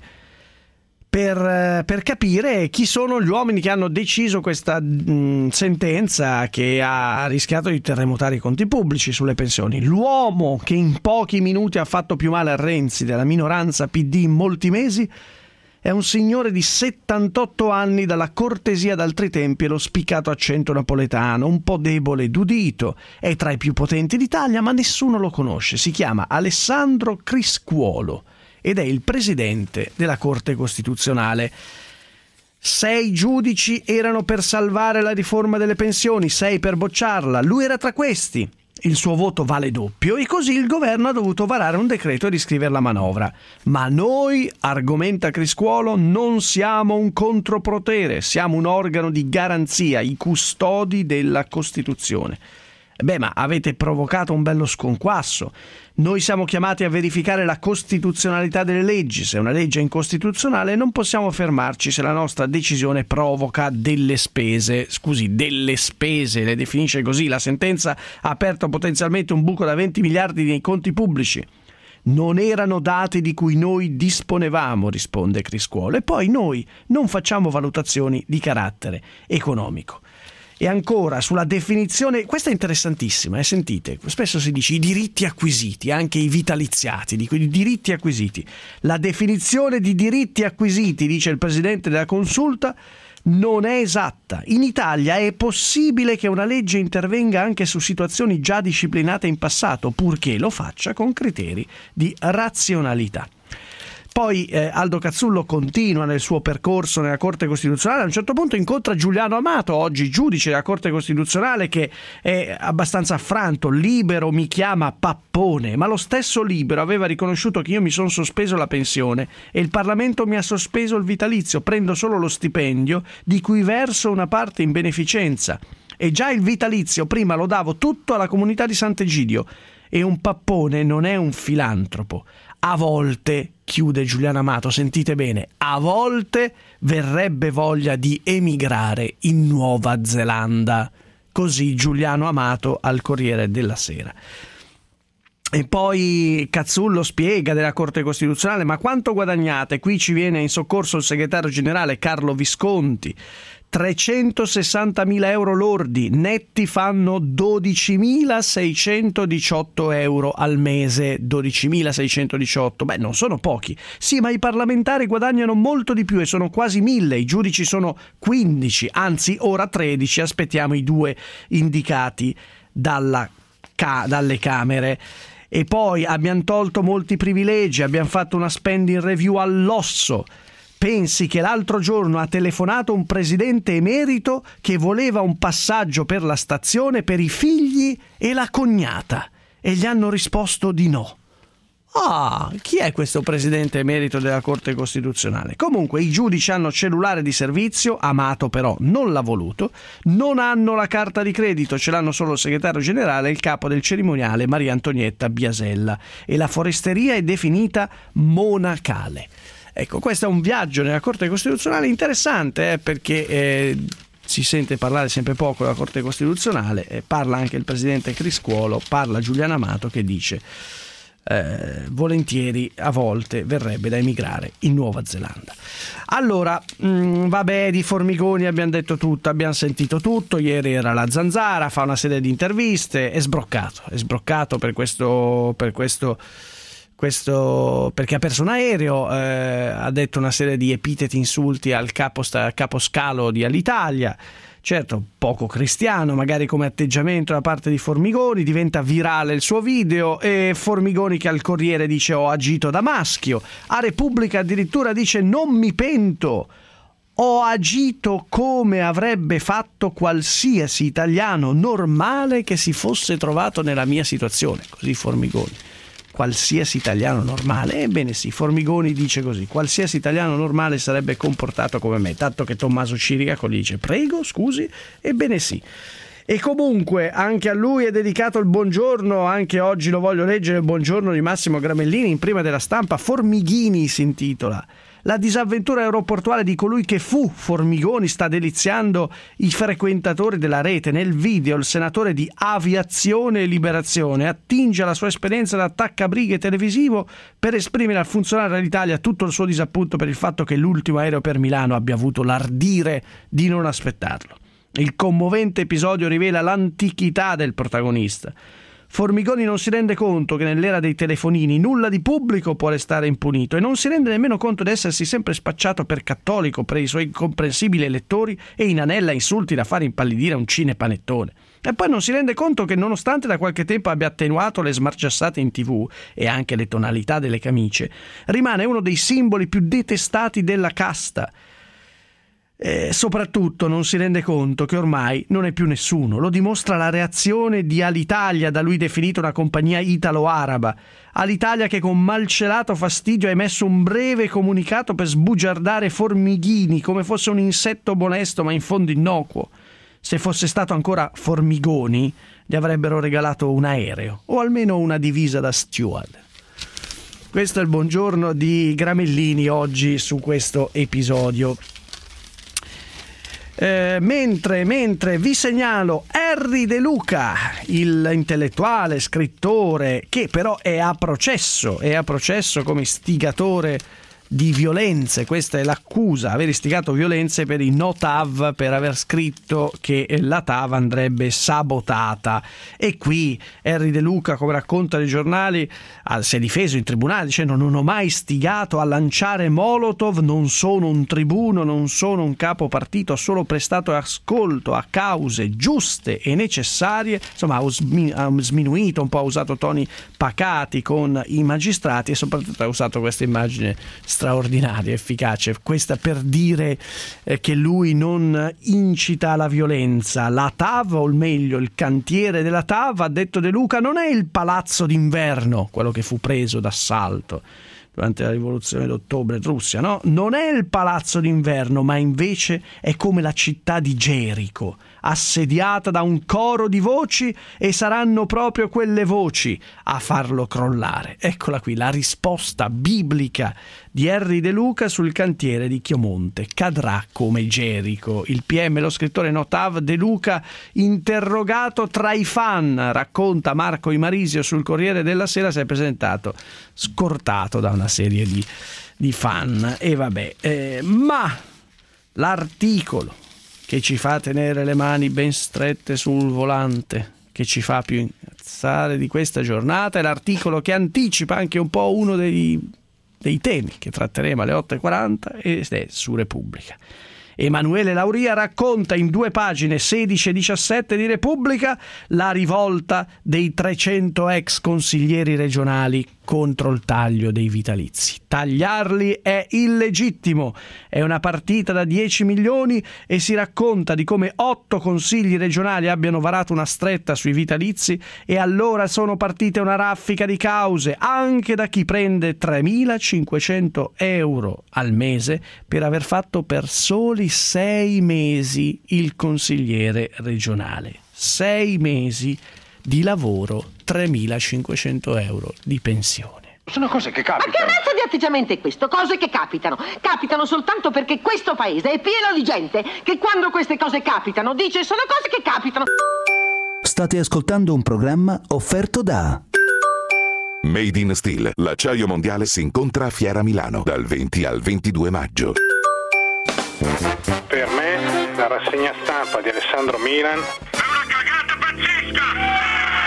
per capire chi sono gli uomini che hanno deciso questa sentenza che ha rischiato di terremotare i conti pubblici sulle pensioni. L'uomo che in pochi minuti ha fatto più male a Renzi della minoranza PD in molti mesi è un signore di 78 anni, dalla cortesia d'altri tempi e lo spiccato accento napoletano, un po' debole ed udito, è tra i più potenti d'Italia ma nessuno lo conosce. Si chiama Alessandro Criscuolo ed è il presidente della Corte Costituzionale. 6 giudici erano per salvare la riforma delle pensioni, 6 per bocciarla. Lui era tra questi. Il suo voto vale doppio e così il governo ha dovuto varare un decreto e riscrivere la manovra. Ma noi, argomenta Criscuolo, non siamo un contropotere, siamo un organo di garanzia, i custodi della Costituzione. Ma avete provocato un bello sconquasso. Noi siamo chiamati a verificare la costituzionalità delle leggi. Se una legge è incostituzionale non possiamo fermarci se la nostra decisione provoca delle spese. Scusi, delle spese, le definisce così. La sentenza ha aperto potenzialmente un buco da 20 miliardi nei conti pubblici. Non erano dati di cui noi disponevamo, risponde Criscuolo. E poi noi non facciamo valutazioni di carattere economico. E ancora sulla definizione, questa è interessantissima, sentite, spesso si dice i diritti acquisiti, anche i vitaliziati, dico i diritti acquisiti. La definizione di diritti acquisiti, dice il presidente della Consulta, non è esatta. In Italia è possibile che una legge intervenga anche su situazioni già disciplinate in passato, purché lo faccia con criteri di razionalità. Poi Aldo Cazzullo continua nel suo percorso nella Corte Costituzionale. A un certo punto incontra Giuliano Amato, oggi giudice della Corte Costituzionale, che è abbastanza affranto. Libero mi chiama pappone, ma lo stesso Libero aveva riconosciuto che io mi sono sospeso la pensione e il Parlamento mi ha sospeso il vitalizio, prendo solo lo stipendio di cui verso una parte in beneficenza e già il vitalizio prima lo davo tutto alla comunità di Sant'Egidio. E un pappone non è un filantropo. A volte, chiude Giuliano Amato, sentite bene, a volte verrebbe voglia di emigrare in Nuova Zelanda. Così Giuliano Amato al Corriere della Sera. E poi Cazzullo spiega della Corte Costituzionale: ma quanto guadagnate? Qui ci viene in soccorso il segretario generale Carlo Visconti. 360.000 euro lordi, netti fanno 12.618 euro al mese. 12.618, beh, non sono pochi. Sì, ma i parlamentari guadagnano molto di più e sono quasi 1.000, i giudici sono 15, anzi ora 13, aspettiamo i 2 indicati dalle Camere. E poi abbiamo tolto molti privilegi, abbiamo fatto una spending review all'osso. Pensi che l'altro giorno ha telefonato un presidente emerito che voleva un passaggio per la stazione per i figli e la cognata e gli hanno risposto di no. Ah, chi è questo presidente emerito della Corte Costituzionale? Comunque i giudici hanno cellulare di servizio, Amato però non l'ha voluto, non hanno la carta di credito, ce l'hanno solo il segretario generale e il capo del cerimoniale Maria Antonietta Biasella, e la foresteria è definita monacale. Ecco, questo è un viaggio nella Corte Costituzionale interessante, perché si sente parlare sempre poco della Corte Costituzionale, parla anche il presidente Criscuolo, parla Giuliano Amato che dice volentieri a volte verrebbe da emigrare in Nuova Zelanda. Allora, vabbè, di Formigoni abbiamo detto tutto, abbiamo sentito tutto. Ieri era la Zanzara, fa una serie di interviste, è sbroccato per questo perché ha perso un aereo, ha detto una serie di epiteti, insulti al caposcalo di Alitalia. Certo, poco cristiano, magari come atteggiamento da parte di Formigoni, diventa virale il suo video e Formigoni che al Corriere dice ho agito da maschio, a Repubblica addirittura dice non mi pento, ho agito come avrebbe fatto qualsiasi italiano normale che si fosse trovato nella mia situazione, così Formigoni. Qualsiasi italiano normale, ebbene sì, Formigoni dice così, qualsiasi italiano normale sarebbe comportato come me, tanto che Tommaso Ciriaco gli dice prego, scusi, ebbene sì. E comunque anche a lui è dedicato il buongiorno, anche oggi lo voglio leggere, il buongiorno di Massimo Gramellini in prima della Stampa. Formighini si intitola. La disavventura aeroportuale di colui che fu Formigoni sta deliziando i frequentatori della rete. Nel video il senatore di Aviazione e Liberazione attinge alla sua esperienza da attaccabrighe televisivo per esprimere al funzionario dell'Italia tutto il suo disappunto per il fatto che l'ultimo aereo per Milano abbia avuto l'ardire di non aspettarlo. Il commovente episodio rivela l'antichità del protagonista. Formigoni non si rende conto che nell'era dei telefonini nulla di pubblico può restare impunito e non si rende nemmeno conto di essersi sempre spacciato per cattolico per i suoi incomprensibili elettori e inanella insulti da fare impallidire un cinepanettone. E poi non si rende conto che nonostante da qualche tempo abbia attenuato le smargiassate in TV e anche le tonalità delle camicie, rimane uno dei simboli più detestati della casta. Soprattutto non si rende conto che ormai non è più nessuno. Lo dimostra la reazione di Alitalia, da lui definita una compagnia italo-araba. Alitalia che con malcelato fastidio ha emesso un breve comunicato per sbugiardare Formighini come fosse un insetto molesto ma in fondo innocuo. Se fosse stato ancora Formigoni gli avrebbero regalato un aereo o almeno una divisa da steward. Questo è il buongiorno di Gramellini oggi su questo episodio. Mentre vi segnalo Erri De Luca, l'intellettuale, scrittore che però è a processo come istigatore di violenze. Questa è l'accusa, aver istigato violenze per i no TAV, per aver scritto che la TAV andrebbe sabotata. E qui Erri De Luca, come racconta i giornali, si è difeso in tribunale dicendo non ho mai istigato a lanciare molotov, non sono un tribuno, non sono un capo partito, ho solo prestato ascolto a cause giuste e necessarie. Insomma, ha sminuito un po', ha usato toni pacati con i magistrati e soprattutto ha usato questa immagine straordinaria, efficace, questa per dire che lui non incita alla violenza. La TAV, o meglio il cantiere della TAV, ha detto De Luca, non è il palazzo d'inverno, quello che fu preso d'assalto durante la rivoluzione d'ottobre in Russia, no? Non è il palazzo d'inverno, ma invece è come la città di Gerico, assediata da un coro di voci, e saranno proprio quelle voci a farlo crollare. Eccola qui la risposta biblica di Erri De Luca sul cantiere di Chiomonte. Cadrà come Gerico. Il PM, lo scrittore notav De Luca, interrogato tra i fan, racconta Marco Imarisio sul Corriere della Sera, si è presentato scortato da una serie di fan. E vabbè, ma l'articolo che ci fa tenere le mani ben strette sul volante, che ci fa più incazzare di questa giornata, è l'articolo che anticipa anche un po' uno dei temi che tratteremo alle 8:40 ed è su Repubblica. Emanuele Lauria racconta in 2 pagine 16 e 17 di Repubblica la rivolta dei 300 ex consiglieri regionali contro il taglio dei vitalizi. Tagliarli è illegittimo, è una partita da 10 milioni e si racconta di come 8 consigli regionali abbiano varato una stretta sui vitalizi e allora sono partite una raffica di cause anche da chi prende 3.500 euro al mese per aver fatto per soli 6 mesi il consigliere regionale. 6 mesi di lavoro, 3.500 euro di pensione. Sono cose che capitano. Ma che razza di atteggiamento è questo? Cose che capitano. Capitano soltanto perché questo paese è pieno di gente che quando queste cose capitano dice sono cose che capitano. State ascoltando un programma offerto da Made in Steel, l'acciaio mondiale si incontra a Fiera Milano dal 20 al 22 maggio. Per me la rassegna stampa di Alessandro Milan è una cagata pazzesca!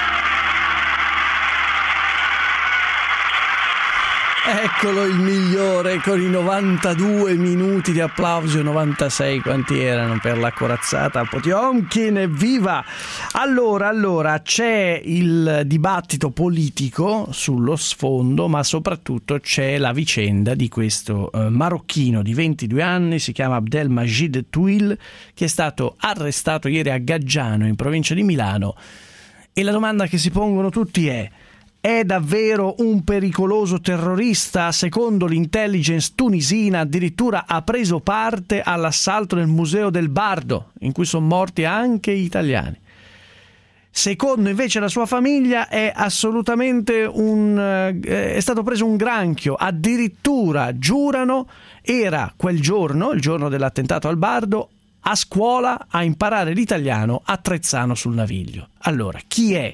Eccolo il migliore con i 92 minuti di applauso, 96 quanti erano per la corazzata Potiomkin, evviva! Allora c'è il dibattito politico sullo sfondo, ma soprattutto c'è la vicenda di questo marocchino di 22 anni, si chiama Abdelmajid Touil, che è stato arrestato ieri a Gaggiano in provincia di Milano, e la domanda che si pongono tutti è davvero un pericoloso terrorista? Secondo l'intelligence tunisina addirittura ha preso parte all'assalto nel museo del Bardo, in cui sono morti anche italiani. Secondo invece la sua famiglia è assolutamente è stato preso un granchio, addirittura giurano era quel giorno, il giorno dell'attentato al Bardo, a scuola a imparare l'italiano a Trezzano sul Naviglio. Allora, chi è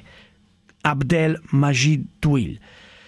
Abdelmajid Touil?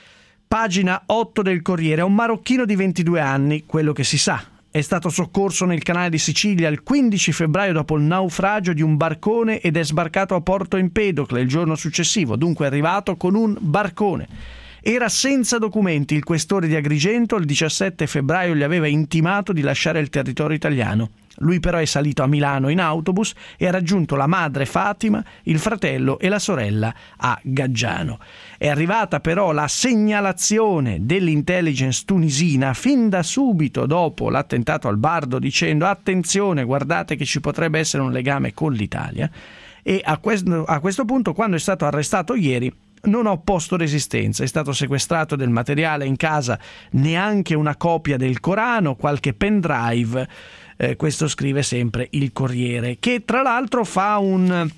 Pagina 8 del Corriere. È un marocchino di 22 anni, quello che si sa. È stato soccorso nel canale di Sicilia il 15 febbraio dopo il naufragio di un barcone ed è sbarcato a Porto Empedocle il giorno successivo, dunque è arrivato con un barcone. Era senza documenti, il questore di Agrigento il 17 febbraio gli aveva intimato di lasciare il territorio italiano. Lui però è salito a Milano in autobus e ha raggiunto la madre Fatima, il fratello e la sorella a Gaggiano. È arrivata però la segnalazione dell'intelligence tunisina fin da subito dopo l'attentato al Bardo dicendo attenzione, guardate che ci potrebbe essere un legame con l'Italia, e a questo punto, quando è stato arrestato ieri, non ha opposto resistenza, è stato sequestrato del materiale in casa, neanche una copia del Corano, qualche pendrive. Questo scrive sempre il Corriere, che tra l'altro fa un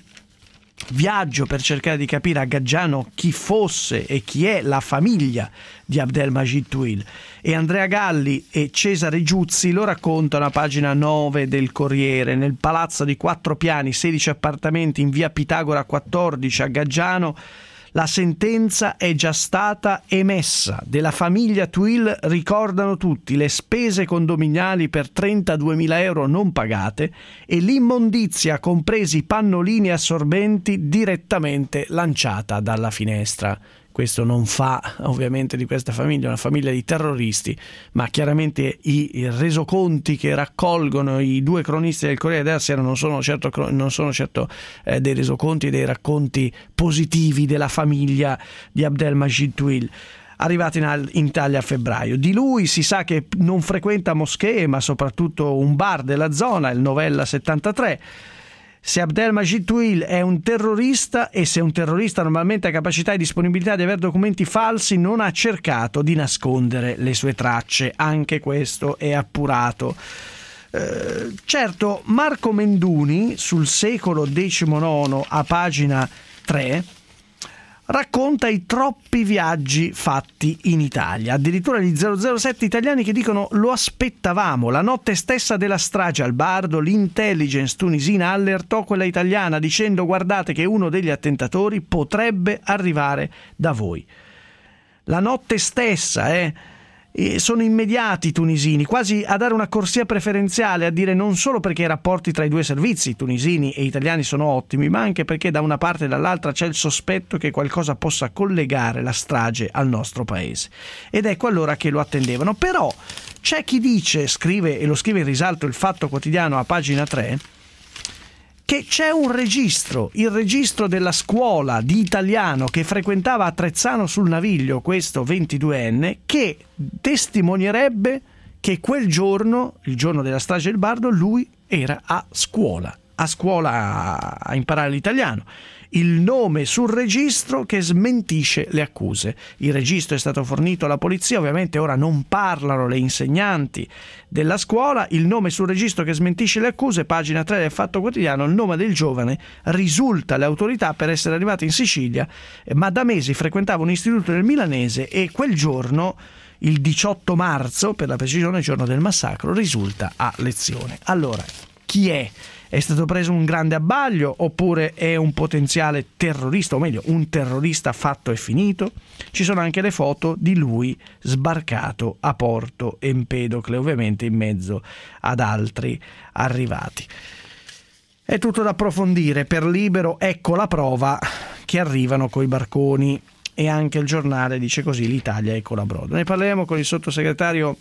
viaggio per cercare di capire a Gaggiano chi fosse e chi è la famiglia di Abdelmajid Touil, e Andrea Galli e Cesare Giuzzi lo raccontano a pagina 9 del Corriere. Nel palazzo di 4 piani, 16 appartamenti in via Pitagora 14 a Gaggiano, la sentenza è già stata emessa. Della famiglia Touil ricordano tutti le spese condominiali per 32.000 euro non pagate e l'immondizia, compresi pannolini assorbenti, direttamente lanciata dalla finestra. Questo non fa ovviamente di questa famiglia una famiglia di terroristi, ma chiaramente i resoconti che raccolgono i 2 cronisti del Corriere della Sera non sono certo dei resoconti e dei racconti positivi della famiglia di Abdelmajid Touil, arrivati in Italia a febbraio. Di lui si sa che non frequenta moschee, ma soprattutto un bar della zona, il Novella 73. Se Abdelmajid Touil è un terrorista, e se un terrorista normalmente ha capacità e disponibilità di avere documenti falsi, non ha cercato di nascondere le sue tracce. Anche questo è appurato. Certo, Marco Menduni sul Secolo XIX a pagina 3 racconta i troppi viaggi fatti in Italia. Addirittura gli 007 italiani che dicono lo aspettavamo. La notte stessa della strage al Bardo l'intelligence tunisina allertò quella italiana dicendo guardate che uno degli attentatori potrebbe arrivare da voi. La notte stessa, sono immediati i tunisini, quasi a dare una corsia preferenziale, a dire non solo perché i rapporti tra i due servizi, tunisini e italiani, sono ottimi, ma anche perché da una parte e dall'altra c'è il sospetto che qualcosa possa collegare la strage al nostro paese. Ed ecco allora che lo attendevano. Però c'è chi dice, scrive, e lo scrive in risalto il Fatto Quotidiano a pagina 3, che c'è un registro, il registro della scuola di italiano che frequentava a Trezzano sul Naviglio, questo 22enne, che testimonierebbe che quel giorno, il giorno della strage del Bardo, lui era a scuola a imparare l'italiano. Il nome sul registro che smentisce le accuse. Il registro è stato fornito alla polizia, ovviamente ora non parlano le insegnanti della scuola. Il nome sul registro che smentisce le accuse, pagina 3 del Fatto Quotidiano, il nome del giovane risulta alle autorità per essere arrivato in Sicilia, ma da mesi frequentava un istituto nel Milanese e quel giorno, il 18 marzo, per la precisione, il giorno del massacro, risulta a lezione. Allora, chi è? È stato preso un grande abbaglio oppure è un potenziale terrorista, o meglio, un terrorista fatto e finito? Ci sono anche le foto di lui sbarcato a Porto Empedocle, ovviamente in mezzo ad altri arrivati. È tutto da approfondire. Per Libero, ecco la prova che arrivano coi barconi, e anche il Giornale dice così: l'Italia ecco la brodo. Ne parleremo con il sottosegretario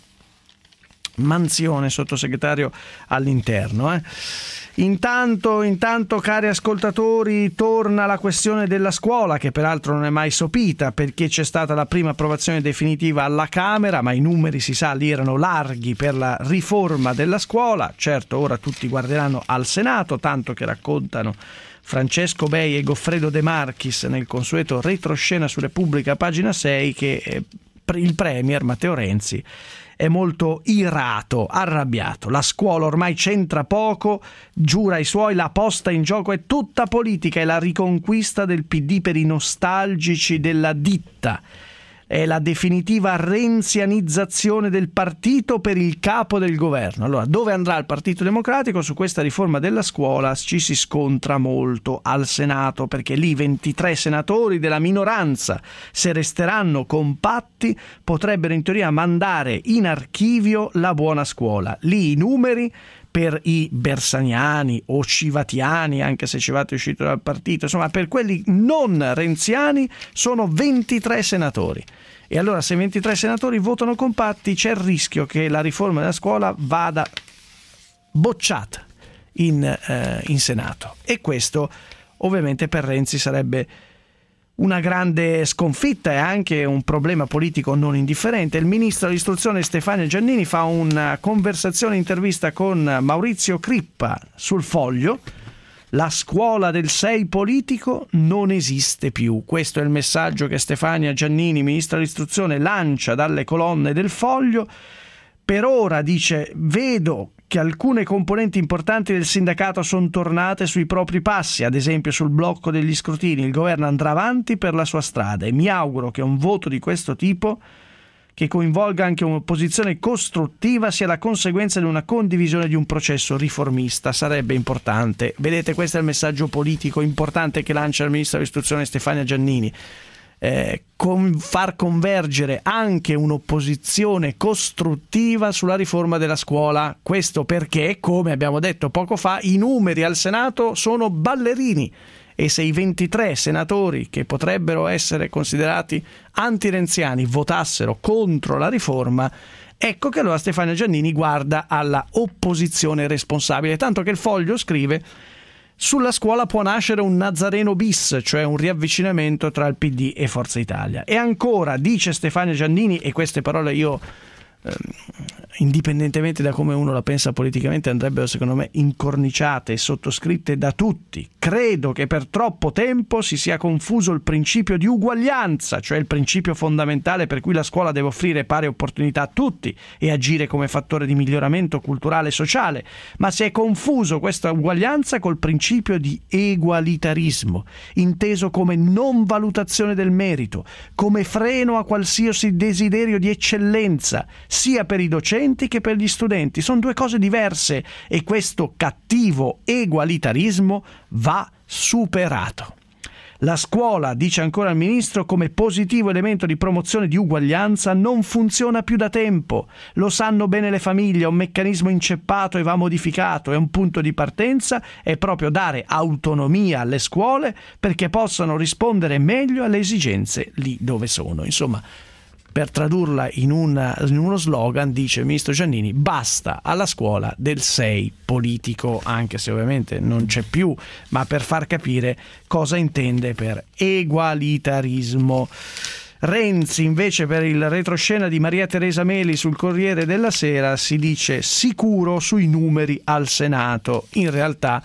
Manzione, sottosegretario all'interno. Intanto, cari ascoltatori, torna la questione della scuola, che peraltro non è mai sopita, perché c'è stata la prima approvazione definitiva alla Camera, ma i numeri, si sa, lì erano larghi per la riforma della scuola. Certo, ora tutti guarderanno al Senato, tanto che raccontano Francesco Bei e Goffredo De Marchis nel consueto retroscena su Repubblica, pagina 6, che il premier Matteo Renzi è molto irato, arrabbiato. La scuola ormai c'entra poco, giura ai suoi, la posta in gioco è tutta politica, è la riconquista del PD per i nostalgici della ditta. È la definitiva renzianizzazione del partito per il capo del governo. Allora, dove andrà il Partito Democratico su questa riforma della scuola? Ci si scontra molto al Senato, perché lì 23 senatori della minoranza, se resteranno compatti, potrebbero in teoria mandare in archivio la buona scuola. Lì i numeri per i bersaniani o civatiani, anche se Civati è uscito dal partito, insomma per quelli non renziani sono 23 senatori. E allora se 23 senatori votano compatti c'è il rischio che la riforma della scuola vada bocciata in Senato, e questo ovviamente per Renzi sarebbe una grande sconfitta e anche un problema politico non indifferente. Il ministro dell'istruzione Stefania Giannini fa una conversazione, intervista con Maurizio Crippa sul Foglio. La scuola del 6 politico non esiste più. Questo è il messaggio che Stefania Giannini, ministra dell'istruzione, lancia dalle colonne del Foglio. Per ora, dice, vedo che alcune componenti importanti del sindacato sono tornate sui propri passi, ad esempio sul blocco degli scrutini. Il governo andrà avanti per la sua strada e mi auguro che un voto di questo tipo, che coinvolga anche un'opposizione costruttiva, sia la conseguenza di una condivisione di un processo riformista. Sarebbe importante. Vedete, questo è il messaggio politico importante che lancia il ministro dell'istruzione Stefania Giannini. Far convergere anche un'opposizione costruttiva sulla riforma della scuola. Questo perché, come abbiamo detto poco fa, i numeri al Senato sono ballerini, e se i 23 senatori che potrebbero essere considerati antirenziani votassero contro la riforma, ecco che allora Stefania Giannini guarda alla opposizione responsabile, tanto che il Foglio scrive: sulla scuola può nascere un Nazareno bis, cioè un riavvicinamento tra il PD e Forza Italia. E ancora, dice Stefania Giannini, e queste parole io, indipendentemente da come uno la pensa politicamente, andrebbero secondo me incorniciate e sottoscritte da tutti: credo che per troppo tempo si sia confuso il principio di uguaglianza, cioè il principio fondamentale per cui la scuola deve offrire pari opportunità a tutti e agire come fattore di miglioramento culturale e sociale, ma si è confuso questa uguaglianza col principio di egualitarismo, inteso come non valutazione del merito, come freno a qualsiasi desiderio di eccellenza, sia per i docenti che per gli studenti. Sono due cose diverse e questo cattivo egualitarismo va superato. La scuola, dice ancora il ministro, come positivo elemento di promozione di uguaglianza non funziona più da tempo. Lo sanno bene le famiglie, è un meccanismo inceppato e va modificato. È un punto di partenza, è proprio dare autonomia alle scuole perché possano rispondere meglio alle esigenze lì dove sono. Insomma, per tradurla in uno slogan, dice il ministro Giannini, basta alla scuola del sei politico, anche se ovviamente non c'è più, ma per far capire cosa intende per egualitarismo. Renzi invece, per il retroscena di Maria Teresa Meli sul Corriere della Sera, si dice sicuro sui numeri al Senato. In realtà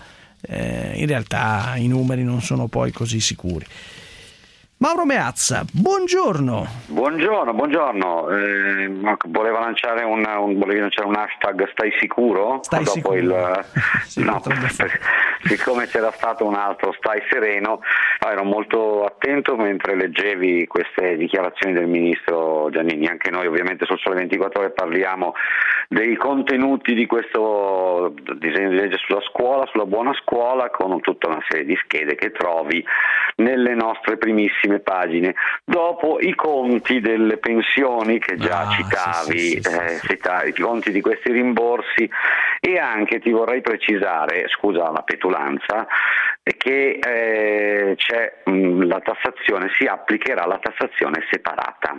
i numeri non sono poi così sicuri. Mauro Meazza, buongiorno. Buongiorno. Volevi lanciare un hashtag stai sicuro? Stai sicuro? Siccome c'era stato un altro stai sereno, ero molto attento mentre leggevi queste dichiarazioni del ministro Giannini. Anche noi ovviamente sul Sole 24 Ore parliamo dei contenuti di questo disegno di legge sulla scuola, sulla buona scuola, con tutta una serie di schede che trovi nelle nostre primissime pagine. Dopo i conti delle pensioni che già citavi, i conti di questi rimborsi, e anche ti vorrei precisare, scusa la petulanza, che c'è la tassazione, si applicherà la tassazione separata.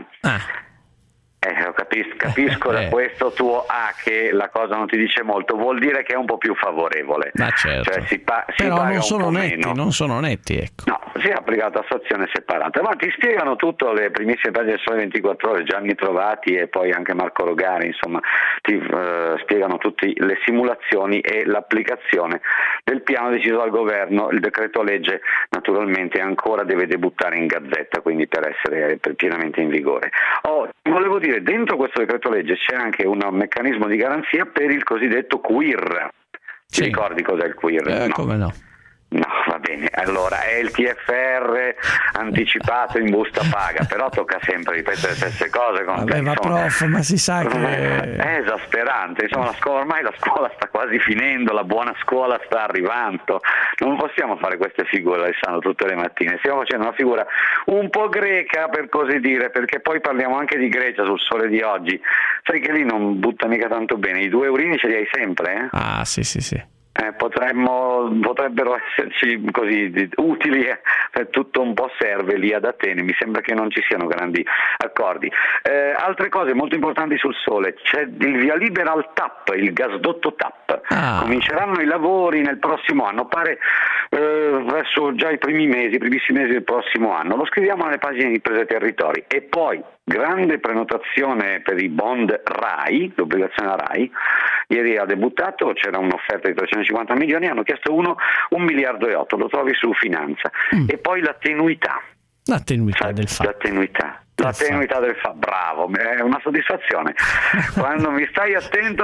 Capisco da questo tuo che la cosa non ti dice molto, vuol dire che è un po' più favorevole. Ma certo. Cioè però non sono netti, ecco. No, si applica la tassazione separata. Ma ti spiegano tutto le primissime pagine del Sole 24 Ore, Gianni Trovati e poi anche Marco Rogari, insomma, ti spiegano tutte le simulazioni e l'applicazione del piano deciso dal governo. Il decreto legge naturalmente ancora deve debuttare in Gazzetta, quindi per essere pienamente in vigore. Volevo dire, dentro questo decreto legge c'è anche un meccanismo di garanzia per il cosiddetto queer. Ti ricordi cos'è il queer? Come no? No, va bene, allora è il TFR anticipato in busta paga, però tocca sempre ripetere le stesse cose. Ma si sa che è esasperante, insomma ormai la scuola sta quasi finendo, la buona scuola sta arrivando, non possiamo fare queste figure, Alessandro, tutte le mattine, stiamo facendo una figura un po' greca, per così dire, perché poi parliamo anche di Grecia sul Sole di oggi, sai che lì non butta mica tanto bene, i 2 eurini ce li hai sempre? Sì. Potrebbero esserci così utili, tutto un po' serve lì ad Atene, mi sembra che non ci siano grandi accordi. Altre cose molto importanti sul Sole, c'è il via libera al TAP, il gasdotto TAP, cominceranno i lavori nel prossimo anno, pare verso già i primissimi mesi del prossimo anno, lo scriviamo nelle pagine di Prese Territori. E poi grande prenotazione per i bond RAI, l'obbligazione RAI, ieri ha debuttato, c'era un'offerta di 350 milioni, hanno chiesto 1,8 miliardi, lo trovi su Finanza. E poi la tenuità del FA. La tenuità del FA, bravo, è una soddisfazione. Quando mi stai attento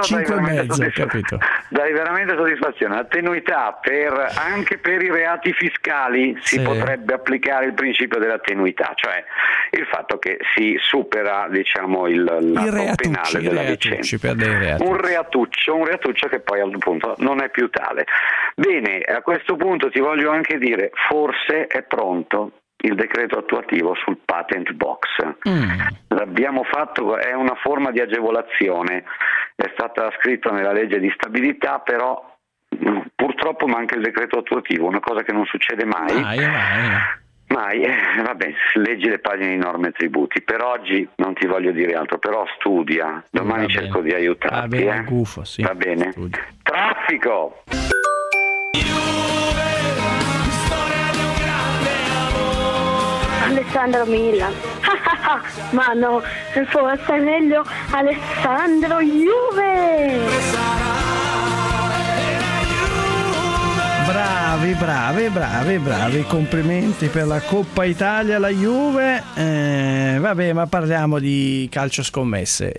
dai veramente soddisfazione. La tenuità anche per i reati fiscali si potrebbe applicare il principio della tenuità, cioè il fatto che si supera, diciamo, il lato penale della vicenda. Un reatuccio che poi appunto non è più tale. Bene, a questo punto ti voglio anche dire, forse è pronto il decreto attuativo sul patent box. L'abbiamo fatto, è una forma di agevolazione, è stata scritta nella legge di stabilità, però purtroppo manca il decreto attuativo, una cosa che non succede mai. Vabbè, leggi le pagine di norme e tributi. Per oggi non ti voglio dire altro, però studia, domani cerco di aiutarti. Va bene? Studia. Traffico! Alessandro Milan. Ma no, forse è meglio Alessandro Juve. Bravi, complimenti per la Coppa Italia, la Juve. Vabbè, ma parliamo di calcio scommesse.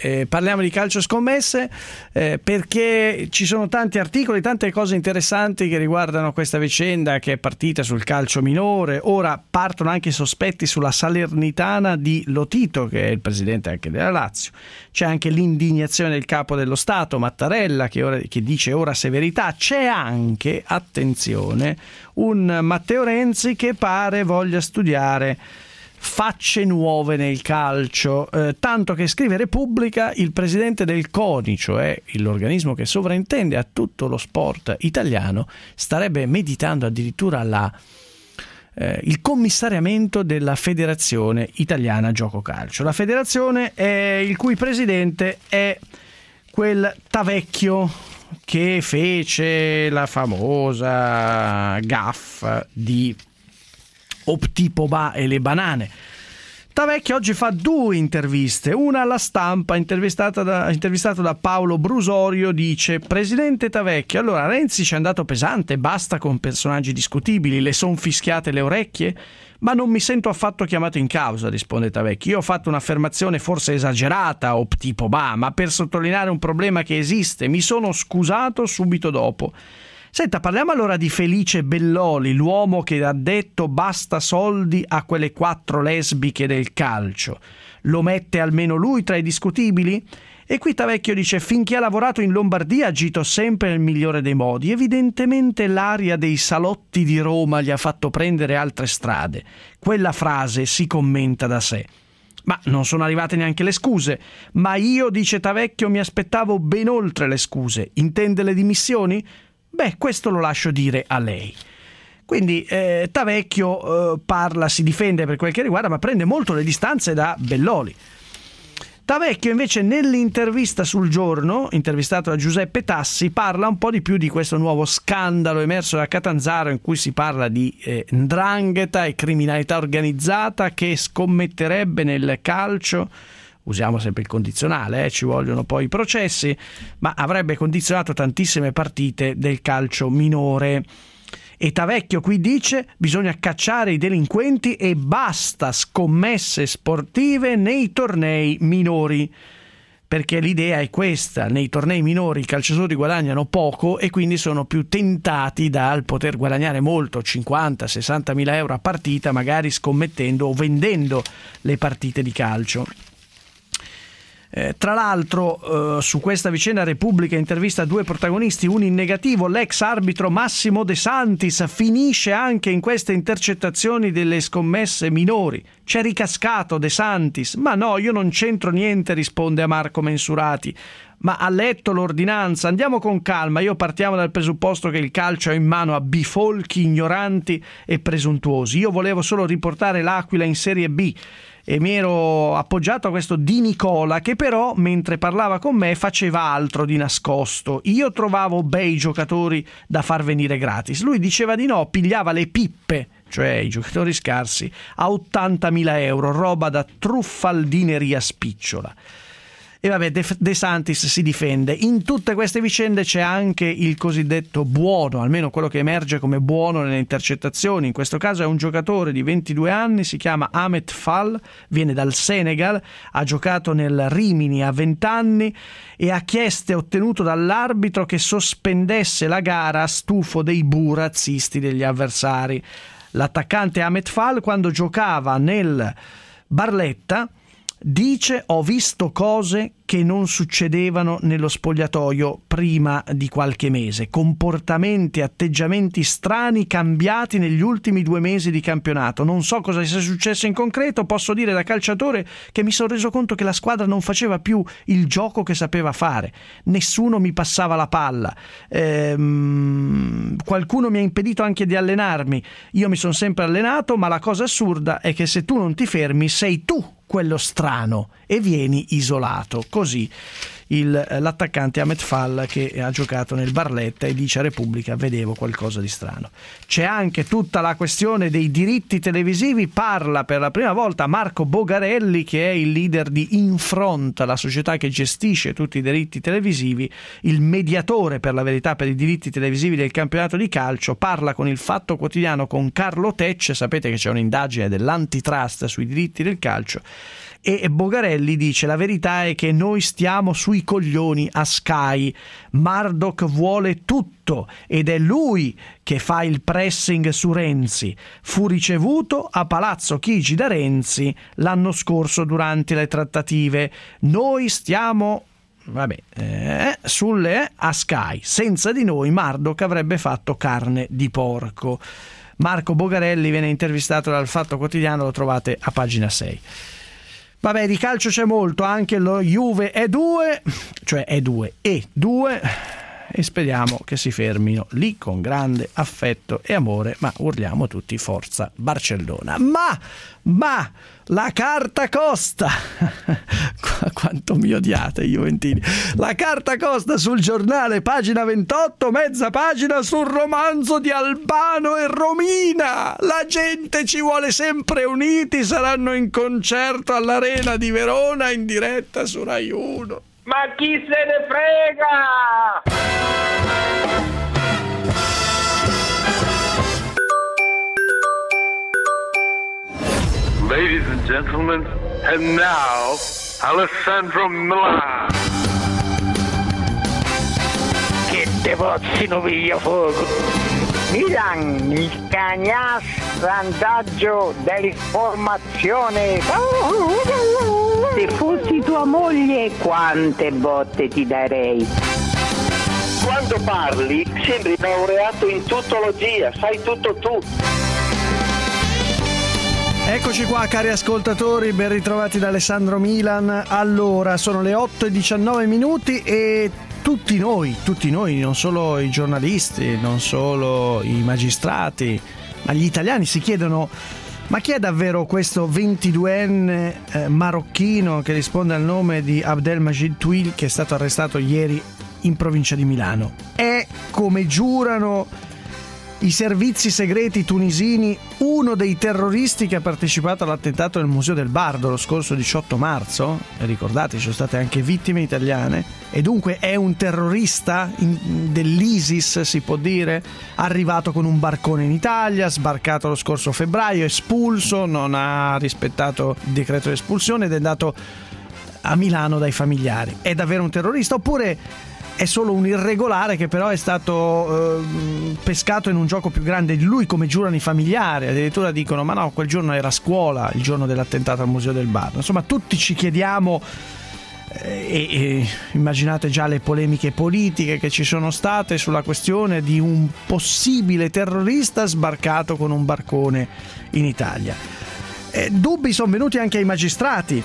Perché ci sono tanti articoli, tante cose interessanti che riguardano questa vicenda che è partita sul calcio minore. Ora partono anche i sospetti sulla Salernitana di Lotito, che è il presidente anche della Lazio. C'è anche l'indignazione del capo dello Stato, Mattarella, che dice ora severità. C'è anche, attenzione, Federazione, un Matteo Renzi che pare voglia studiare facce nuove nel calcio, tanto che scrive Repubblica: il presidente del CONI, cioè l'organismo che sovrintende a tutto lo sport italiano, starebbe meditando addirittura il commissariamento della Federazione Italiana Gioco Calcio. La federazione il cui presidente è quel Tavecchio che fece la famosa gaffa di Optipoba e le banane. Tavecchio oggi fa 2 interviste, una alla Stampa, intervistato da Paolo Brusorio. Dice: presidente Tavecchio, allora Renzi ci è andato pesante, basta con personaggi discutibili, le son fischiate le orecchie? Ma non mi sento affatto chiamato in causa, risponde Tavecchio. Io ho fatto un'affermazione forse esagerata, Optipoba, ma per sottolineare un problema che esiste. Mi sono scusato subito dopo. Senta, parliamo allora di Felice Belloli, l'uomo che ha detto basta soldi a quelle 4 lesbiche del calcio. Lo mette almeno lui tra i discutibili? E qui Tavecchio dice: finché ha lavorato in Lombardia ha agito sempre nel migliore dei modi. Evidentemente l'aria dei salotti di Roma gli ha fatto prendere altre strade. Quella frase si commenta da sé. Ma non sono arrivate neanche le scuse. Ma io, dice Tavecchio, mi aspettavo ben oltre le scuse. Intende le dimissioni? Beh, questo lo lascio dire a lei. Quindi Tavecchio parla, si difende per quel che riguarda, ma prende molto le distanze da Belloli. Tavecchio invece nell'intervista sul Giorno, intervistato da Giuseppe Tassi, parla un po' di più di questo nuovo scandalo emerso da Catanzaro, in cui si parla di 'ndrangheta e criminalità organizzata che scommetterebbe nel calcio. Usiamo sempre il condizionale, ci vogliono poi i processi, ma avrebbe condizionato tantissime partite del calcio minore. E Tavecchio qui dice: bisogna cacciare i delinquenti e basta scommesse sportive nei tornei minori, perché l'idea è questa: nei tornei minori i calciatori guadagnano poco e quindi sono più tentati dal poter guadagnare molto, 50-60 mila euro a partita, magari scommettendo o vendendo le partite di calcio. Tra l'altro su questa vicenda Repubblica intervista 2 protagonisti, uno in negativo, l'ex arbitro Massimo De Santis finisce anche in queste intercettazioni delle scommesse minori. C'è ricascato De Santis? Ma no, io non c'entro niente, risponde a Marco Mensurati. Ma ha letto l'ordinanza? Andiamo con calma, io partiamo dal presupposto che il calcio è in mano a bifolchi ignoranti e presuntuosi. Io volevo solo riportare l'Aquila in Serie B e mi ero appoggiato a questo Di Nicola, che però mentre parlava con me faceva altro di nascosto. Io trovavo bei giocatori da far venire gratis, lui diceva di no, pigliava le pippe, cioè i giocatori scarsi, a 80.000 euro, roba da truffaldineria spicciola. E vabbè, De Santis si difende. In tutte queste vicende c'è anche il cosiddetto buono, almeno quello che emerge come buono nelle intercettazioni. In questo caso è un giocatore di 22 anni, si chiama Ahmed Fall, viene dal Senegal, ha giocato nel Rimini a 20 anni e ha chiesto e ottenuto dall'arbitro che sospendesse la gara a stufo dei bu razzisti degli avversari. L'attaccante Ahmed Fall, quando giocava nel Barletta, dice: ho visto cose che non succedevano nello spogliatoio prima di qualche mese, comportamenti, atteggiamenti strani cambiati negli ultimi 2 mesi di campionato. Non so cosa sia successo in concreto, posso dire da calciatore che mi sono reso conto che la squadra non faceva più il gioco che sapeva fare, nessuno mi passava la palla, qualcuno mi ha impedito anche di allenarmi. Io mi sono sempre allenato, ma la cosa assurda è che se tu non ti fermi sei tu quello strano e vieni isolato. Così l'attaccante Ahmed Fall, che ha giocato nel Barletta, e dice a Repubblica: vedevo qualcosa di strano. C'è anche tutta la questione dei diritti televisivi. Parla per la prima volta Marco Bogarelli, che è il leader di Infront, la società che gestisce tutti i diritti televisivi, il mediatore per la verità per i diritti televisivi del campionato di calcio. Parla con il Fatto Quotidiano, con Carlo Tecce, sapete che c'è un'indagine dell'antitrust sui diritti del calcio, e Bogarelli dice: la verità è che noi stiamo sui coglioni a Sky, Murdoch vuole tutto ed è lui che fa il pressing su Renzi. Fu ricevuto a Palazzo Chigi da Renzi l'anno scorso durante le trattative. Noi stiamo sulle a Sky, senza di noi Murdoch avrebbe fatto carne di porco. Marco Bogarelli viene intervistato dal Fatto Quotidiano, lo trovate a pagina 6. Vabbè, di calcio c'è molto, anche lo Juve E2, e speriamo che si fermino lì con grande affetto e amore, ma urliamo tutti forza Barcellona. Ma la carta costa quanto mi odiate juventini. La carta costa sul Giornale, pagina 28, mezza pagina sul romanzo di Albano e Romina. La gente ci vuole sempre uniti, saranno in concerto all'Arena di Verona in diretta su Rai 1. Ma chi se ne frega? Ladies and gentlemen, and now Alessandro Milan. Che te pozzino piglia fuoco. Milan, il cagnastandaggio dell'informazione. Se fossi tua moglie, quante botte ti darei. Quando parli sembri laureato in tuttologia, sai tutto tu. Eccoci qua, cari ascoltatori, ben ritrovati da Alessandro Milan. Allora, sono le 8:19 e tutti noi, non solo i giornalisti, non solo i magistrati, ma gli italiani si chiedono: ma chi è davvero questo 22enne marocchino che risponde al nome di Abdelmajid Touil, che è stato arrestato ieri in provincia di Milano? È, come giurano i servizi segreti tunisini, uno dei terroristi che ha partecipato all'attentato del Museo del Bardo lo scorso 18 marzo, e ricordate ci sono state anche vittime italiane, e dunque è un terrorista dell'ISIS, si può dire, arrivato con un barcone in Italia, sbarcato lo scorso febbraio, espulso, non ha rispettato il decreto di espulsione ed è andato a Milano dai familiari. È davvero un terrorista oppure è solo un irregolare che però è stato pescato in un gioco più grande di lui, come giurano i familiari? Addirittura dicono: ma no, quel giorno era a scuola, il giorno dell'attentato al Museo del Bardo. Insomma, tutti ci chiediamo, e immaginate già le polemiche politiche che ci sono state sulla questione di un possibile terrorista sbarcato con un barcone in Italia. Dubbi sono venuti anche ai magistrati.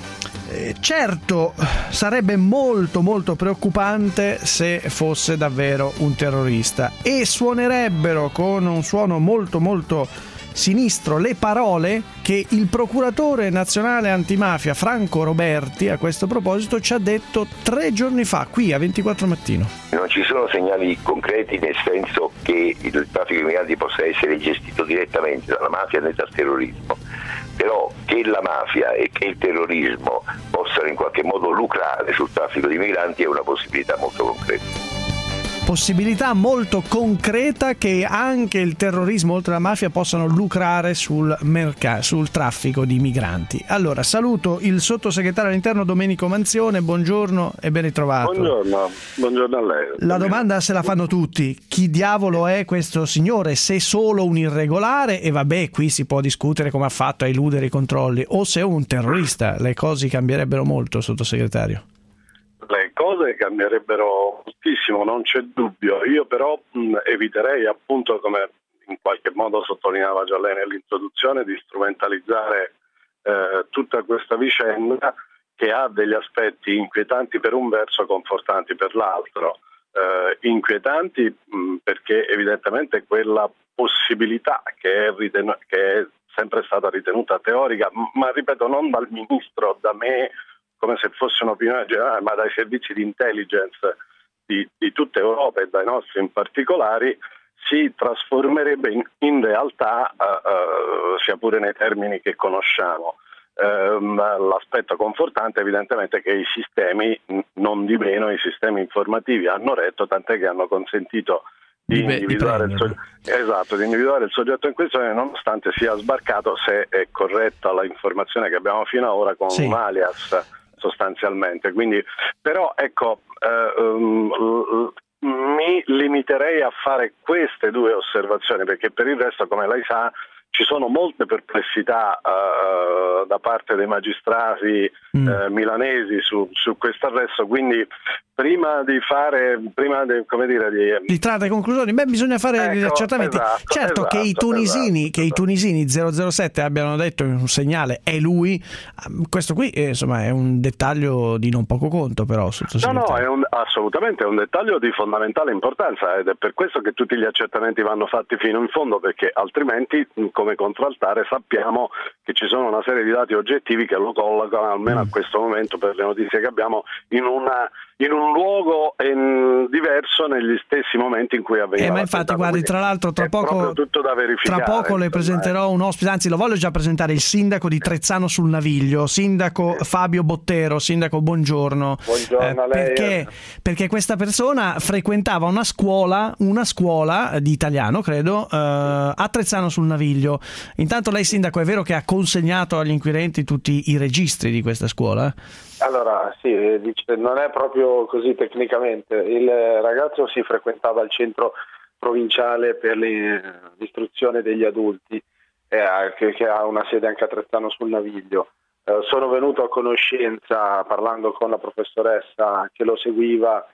Certo, sarebbe molto molto preoccupante se fosse davvero un terrorista, e suonerebbero con un suono molto molto sinistro le parole che il procuratore nazionale antimafia Franco Roberti a questo proposito ci ha detto 3 giorni fa qui a 24 Mattino. Non ci sono segnali concreti, nel senso che il traffico di migranti possa essere gestito direttamente dalla mafia né dal terrorismo, però che la mafia e che il terrorismo possano in qualche modo lucrare sul traffico di migranti è una possibilità molto concreta. Possibilità molto concreta che anche il terrorismo oltre alla mafia possano lucrare sul traffico di migranti. Allora, saluto il sottosegretario all'interno Domenico Manzione, buongiorno e ben ritrovato. Buongiorno a lei. La domanda se la fanno tutti: chi diavolo è questo signore? Se solo un irregolare, e vabbè, qui si può discutere come ha fatto a eludere i controlli, o se è un terrorista. Le cose cambierebbero molto, sottosegretario. Le cose cambierebbero moltissimo, non c'è dubbio. Io però eviterei, appunto, come in qualche modo sottolineava già lei nell'introduzione, di strumentalizzare tutta questa vicenda, che ha degli aspetti inquietanti per un verso, confortanti per l'altro. Inquietanti perché evidentemente quella possibilità che è sempre stata ritenuta teorica, ma ripeto, non dal ministro, da me, come se fosse un'opinione generale, ma dai servizi di intelligence di tutta Europa e dai nostri in particolare, si trasformerebbe in realtà, sia pure nei termini che conosciamo. L'aspetto confortante evidentemente è che i sistemi, non di meno, i sistemi informativi hanno retto, tant'è che hanno consentito di individuare il soggetto in questione, nonostante sia sbarcato, se è corretta la informazione che abbiamo fino ad ora, con un alias sostanzialmente. Quindi, però ecco, mi limiterei a fare queste 2 osservazioni, perché per il resto, come lei sa, ci sono molte perplessità da parte dei magistrati milanesi su questo arresto, quindi prima di trarre conclusioni, bisogna fare gli accertamenti. Certo, che i tunisini 007 abbiano detto in un segnale è lui, questo qui insomma è un dettaglio di non poco conto, però assolutamente è un dettaglio di fondamentale importanza, ed è per questo che tutti gli accertamenti vanno fatti fino in fondo, perché altrimenti come contraltare sappiamo che ci sono una serie di dati oggettivi che lo collocano, almeno a questo momento per le notizie che abbiamo, in un luogo diverso negli stessi momenti in cui avveniva. Ma infatti, guardi, tra l'altro tra poco le presenterò un ospite, anzi lo voglio già presentare, il sindaco di Trezzano sul Naviglio, sindaco Fabio Bottero. Sindaco, buongiorno. Buongiorno a lei. Perché questa persona frequentava una scuola di italiano, credo, a Trezzano sul Naviglio. Intanto lei, sindaco, è vero che ha consegnato agli inquirenti tutti i registri di questa scuola? Allora, sì, non è proprio così tecnicamente. Il ragazzo si frequentava il centro provinciale per l'istruzione degli adulti, che ha una sede anche a Trezzano sul Naviglio. Sono venuto a conoscenza, parlando con la professoressa che lo seguiva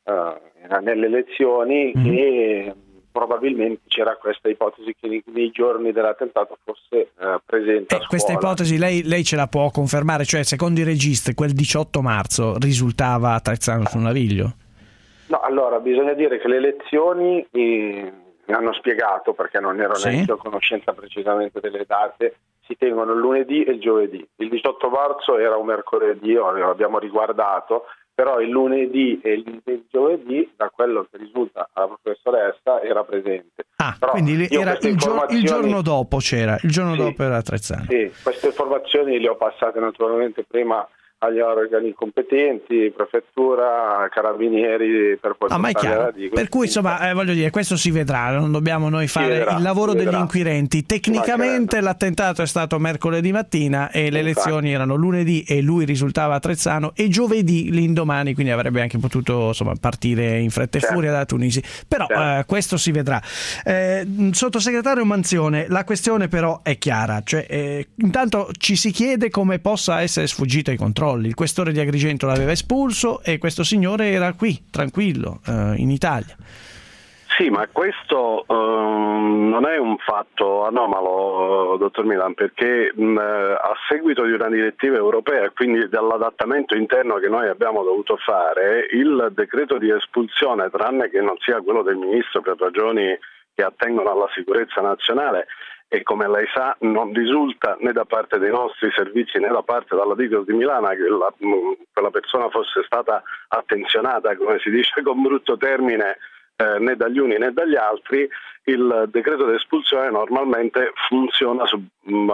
nelle lezioni, che probabilmente c'era questa ipotesi che nei giorni dell'attentato fosse presente a scuola. Questa ipotesi lei ce la può confermare? Cioè, secondo i registri, quel 18 marzo risultava a Trezzano sul Naviglio? No, allora bisogna dire che le lezioni mi hanno spiegato, perché non ero neanche a conoscenza precisamente delle date, si tengono il lunedì e il giovedì. Il 18 marzo era un mercoledì, abbiamo riguardato, però il lunedì e il giovedì, da quello che risulta alla professoressa, era presente. Però quindi era il giorno dopo dopo era a Trezzano. Sì, queste informazioni le ho passate naturalmente prima agli organi competenti, prefettura, carabinieri, per poi per cui insomma voglio dire, questo si vedrà, non dobbiamo noi fare il lavoro degli inquirenti. Tecnicamente l'attentato è stato mercoledì mattina e le lezioni erano lunedì e lui risultava a Trezzano, e giovedì l'indomani, quindi avrebbe anche potuto partire in fretta e furia da Tunisi, però questo si vedrà. Sottosegretario Manzione, la questione però è chiara, cioè intanto ci si chiede come possa essere sfuggito ai controlli. Il questore di Agrigento l'aveva espulso e questo signore era qui, tranquillo, in Italia. Sì, ma questo non è un fatto anomalo, dottor Milan, perché a seguito di una direttiva europea e quindi dell'adattamento interno che noi abbiamo dovuto fare, il decreto di espulsione, tranne che non sia quello del Ministro per ragioni che attengono alla sicurezza nazionale, e come lei sa non risulta né da parte dei nostri servizi né da parte della Digos di Milano che quella persona fosse stata attenzionata, come si dice con brutto termine, né dagli uni né dagli altri. Il decreto di espulsione normalmente funziona su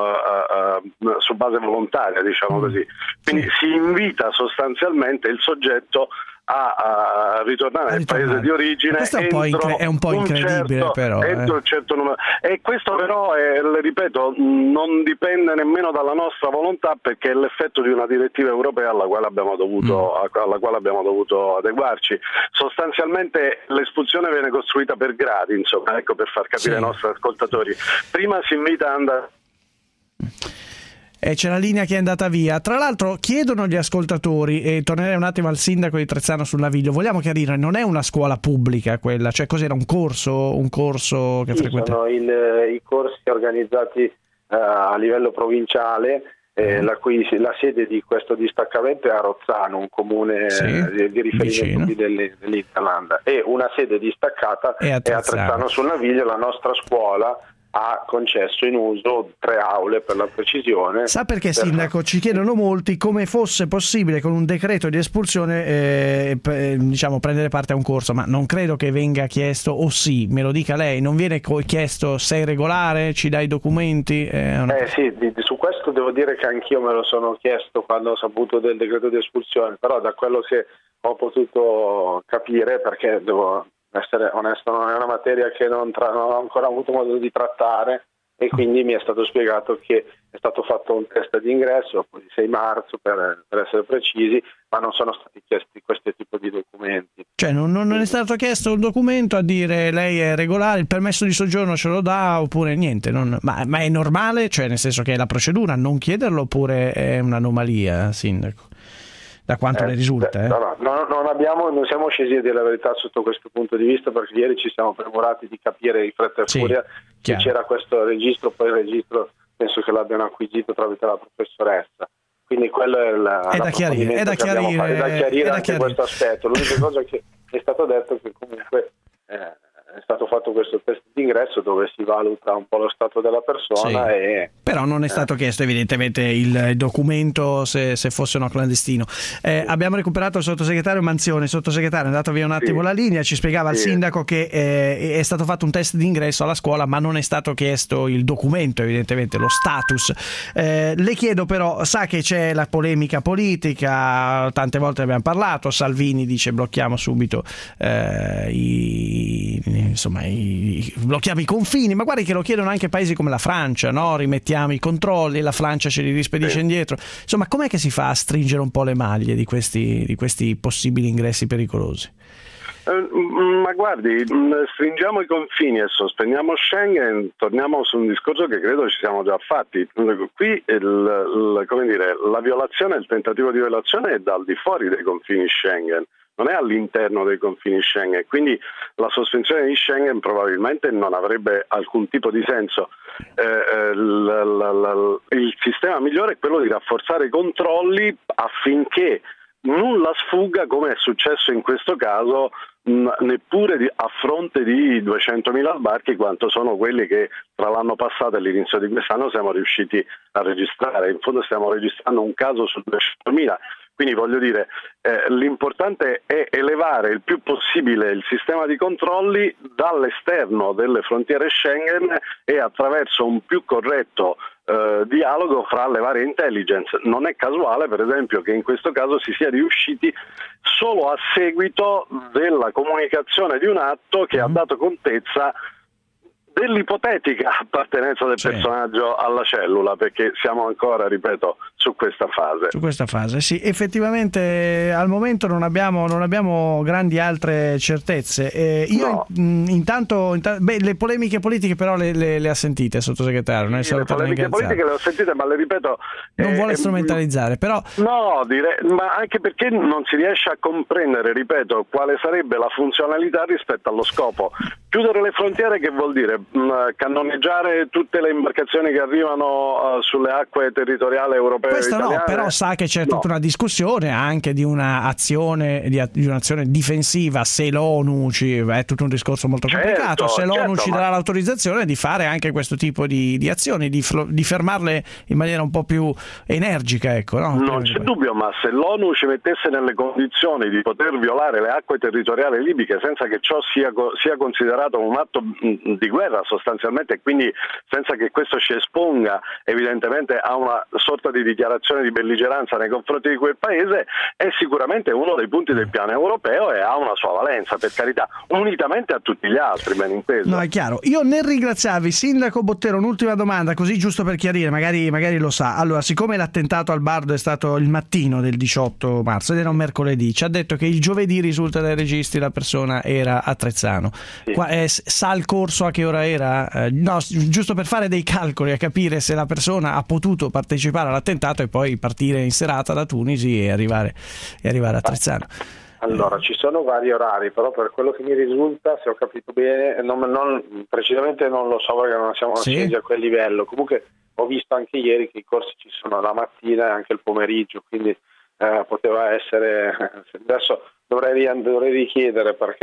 base volontaria, diciamo così. Quindi si invita sostanzialmente il soggetto a ritornare nel paese di origine. Questo è un po' incredibile, però. Entro un certo numero. E questo però, le ripeto, non dipende nemmeno dalla nostra volontà, perché è l'effetto di una direttiva europea alla quale abbiamo dovuto adeguarci. Sostanzialmente l'espulsione viene costruita per gradi, insomma, ecco, per far capire ai nostri ascoltatori. Prima si invita ad andare. C'è la linea che è andata via. Tra l'altro chiedono gli ascoltatori, e tornerei un attimo al sindaco di Trezzano sul Naviglio, vogliamo chiarire, non è una scuola pubblica quella, cioè cos'era, un corso che frequentava? Sono i corsi organizzati a livello provinciale, la sede di questo distaccamento è a Rozzano, un comune di riferimento dell'Interland, e una sede distaccata è a Trezzano sul Naviglio. La nostra scuola ha concesso in uso 3 aule, per la precisione. Sa perché, sindaco? Ci chiedono molti come fosse possibile con un decreto di espulsione prendere parte a un corso, ma non credo che venga chiesto, o sì, me lo dica lei, non viene chiesto sei regolare, ci dai i documenti? Sì, su questo devo dire che anch'io me lo sono chiesto quando ho saputo del decreto di espulsione, però da quello che ho potuto capire, perché devo essere onesto, non è una materia che non ho ancora avuto modo di trattare, e quindi mi è stato spiegato che è stato fatto un test di ingresso il 6 marzo per essere precisi, ma non sono stati chiesti questo tipo di documenti. Cioè non è stato chiesto un documento a dire lei è regolare, il permesso di soggiorno ce lo dà oppure niente? Ma è normale? Cioè nel senso che è la procedura non chiederlo oppure è un'anomalia, Sindaco? Da quanto le risulta? No, non siamo scesi a dire la verità sotto questo punto di vista, perché ieri ci siamo premurati di capire in fretta e furia che c'era questo registro, poi il registro penso che l'abbiano acquisito tramite la professoressa. Quindi quello è da chiarire anche questo aspetto. L'unica cosa che è stato detto è che comunque è stato fatto questo test d'ingresso dove si valuta un po' lo stato della persona, però non è stato chiesto evidentemente il documento se fosse uno clandestino. Abbiamo recuperato il sottosegretario Manzione. Sottosegretario, è andato via un attimo la linea, ci spiegava il sindaco che è stato fatto un test d'ingresso alla scuola ma non è stato chiesto il documento, evidentemente lo status. Le chiedo però, sa che c'è la polemica politica, tante volte abbiamo parlato, Salvini dice blocchiamo subito blocchiamo i confini, ma guardi che lo chiedono anche paesi come la Francia, no? Rimettiamo i controlli, la Francia ce li rispedisce indietro. Insomma, com'è che si fa a stringere un po' le maglie di questi possibili ingressi pericolosi? Ma guardi, stringiamo i confini e sospendiamo Schengen, torniamo su un discorso che credo ci siamo già fatti. Qui la violazione, il tentativo di violazione è dal di fuori dei confini Schengen, non è all'interno dei confini Schengen, quindi la sospensione di Schengen probabilmente non avrebbe alcun tipo di senso. Il sistema migliore è quello di rafforzare i controlli affinché nulla sfugga, come è successo in questo caso, neppure a fronte di 200.000 sbarchi quanto sono quelli che tra l'anno passato e l'inizio di quest'anno siamo riusciti a registrare. In fondo stiamo registrando un caso su 200.000. Quindi voglio dire, l'importante è elevare il più possibile il sistema di controlli dall'esterno delle frontiere Schengen e attraverso un più corretto dialogo fra le varie intelligence. Non è casuale, per esempio, che in questo caso si sia riusciti solo a seguito della comunicazione di un atto che ha dato contezza dell'ipotetica appartenenza del personaggio alla cellula, perché siamo ancora, ripeto, su questa fase. Su questa fase, sì, effettivamente al momento non abbiamo grandi altre certezze. Intanto, le polemiche politiche però le ha sentite, sottosegretario? Le polemiche politiche le ho sentite, ma le ripeto, non vuole strumentalizzare, però no, direi, ma anche perché non si riesce a comprendere, ripeto, quale sarebbe la funzionalità rispetto allo scopo. Chiudere le frontiere che vuol dire? Cannoneggiare tutte le imbarcazioni che arrivano sulle acque territoriali europee. Questo italiane? No, però sa che c'è tutta una discussione anche di un'azione difensiva, se l'ONU è tutto un discorso molto complicato, se l'ONU ci darà l'autorizzazione di fare anche questo tipo di azioni, di fermarle in maniera un po' più energica, ecco, no? Non c'è dubbio, ma se l'ONU ci mettesse nelle condizioni di poter violare le acque territoriali libiche senza che ciò sia considerato un atto di guerra sostanzialmente, e quindi senza che questo ci esponga evidentemente a una sorta di dichiarazione di belligeranza nei confronti di quel paese, è sicuramente uno dei punti del piano europeo e ha una sua valenza, per carità, unitamente a tutti gli altri, ben inteso. No, è chiaro. Io nel ringraziarvi, Sindaco Bottero, un'ultima domanda, così giusto per chiarire, magari lo sa. Allora, siccome l'attentato al Bardo è stato il mattino del 18 marzo ed era un mercoledì, ci ha detto che il giovedì risulta dai registri la persona era a Trezzano. Sì. Sa il corso a che ora era? No, giusto per fare dei calcoli, a capire se la persona ha potuto partecipare all'attentato e poi partire in serata da Tunisi e arrivare a Trezzano. Allora, ci sono vari orari, però per quello che mi risulta, se ho capito bene, precisamente non lo so perché non siamo scesi a quel livello. Comunque ho visto anche ieri che i corsi ci sono la mattina e anche il pomeriggio, quindi poteva essere. Adesso dovrei richiedere perché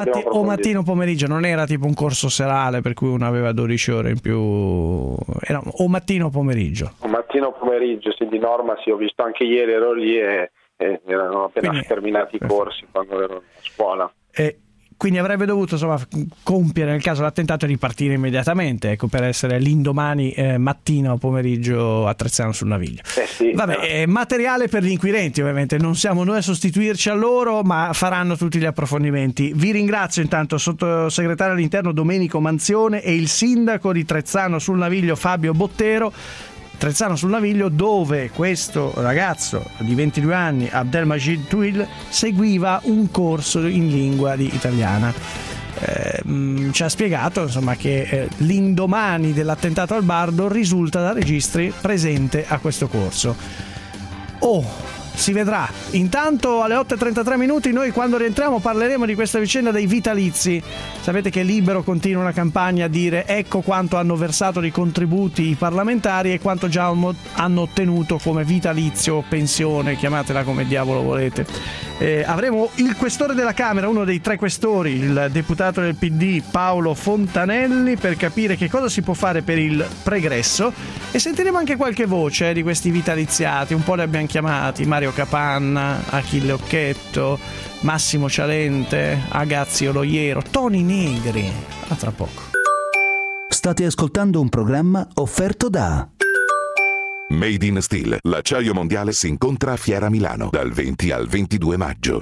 o mattino o pomeriggio, non era tipo un corso serale per cui uno aveva 12 ore in più, era o mattino o pomeriggio? O mattino o pomeriggio, sì, di norma sì, ho visto anche ieri, ero lì e erano appena terminati i corsi quando ero a scuola. quindi avrebbe dovuto compiere nel caso l'attentato e ripartire immediatamente, ecco, per essere l'indomani mattina o pomeriggio a Trezzano sul Naviglio. Sì, vabbè, materiale per gli inquirenti, ovviamente non siamo noi a sostituirci a loro, ma faranno tutti gli approfondimenti. Vi ringrazio intanto sottosegretario all'interno Domenico Manzione e il sindaco di Trezzano sul Naviglio Fabio Bottero. Trezzano sul Naviglio, dove questo ragazzo di 22 anni, Abdelmajid Touil, seguiva un corso in lingua italiana. Ci ha spiegato insomma che l'indomani dell'attentato al Bardo risulta da registri presente a questo corso. Si vedrà. Intanto alle 8:33 noi, quando rientriamo, parleremo di questa vicenda dei vitalizi. Sapete che Libero continua una campagna a dire ecco quanto hanno versato di contributi i parlamentari e quanto già hanno ottenuto come vitalizio o pensione, chiamatela come diavolo volete. Avremo il questore della Camera, uno dei 3 questori, il deputato del PD Paolo Fontanelli, per capire che cosa si può fare per il pregresso, e sentiremo anche qualche voce di questi vitaliziati. Un po' li abbiamo chiamati: Mario Capanna, Achille Occhetto, Massimo Cialente, Agazio Loiero, Toni Negri. A tra poco. State ascoltando un programma offerto da Made in Steel, l'acciaio mondiale si incontra a Fiera Milano dal 20 al 22 maggio.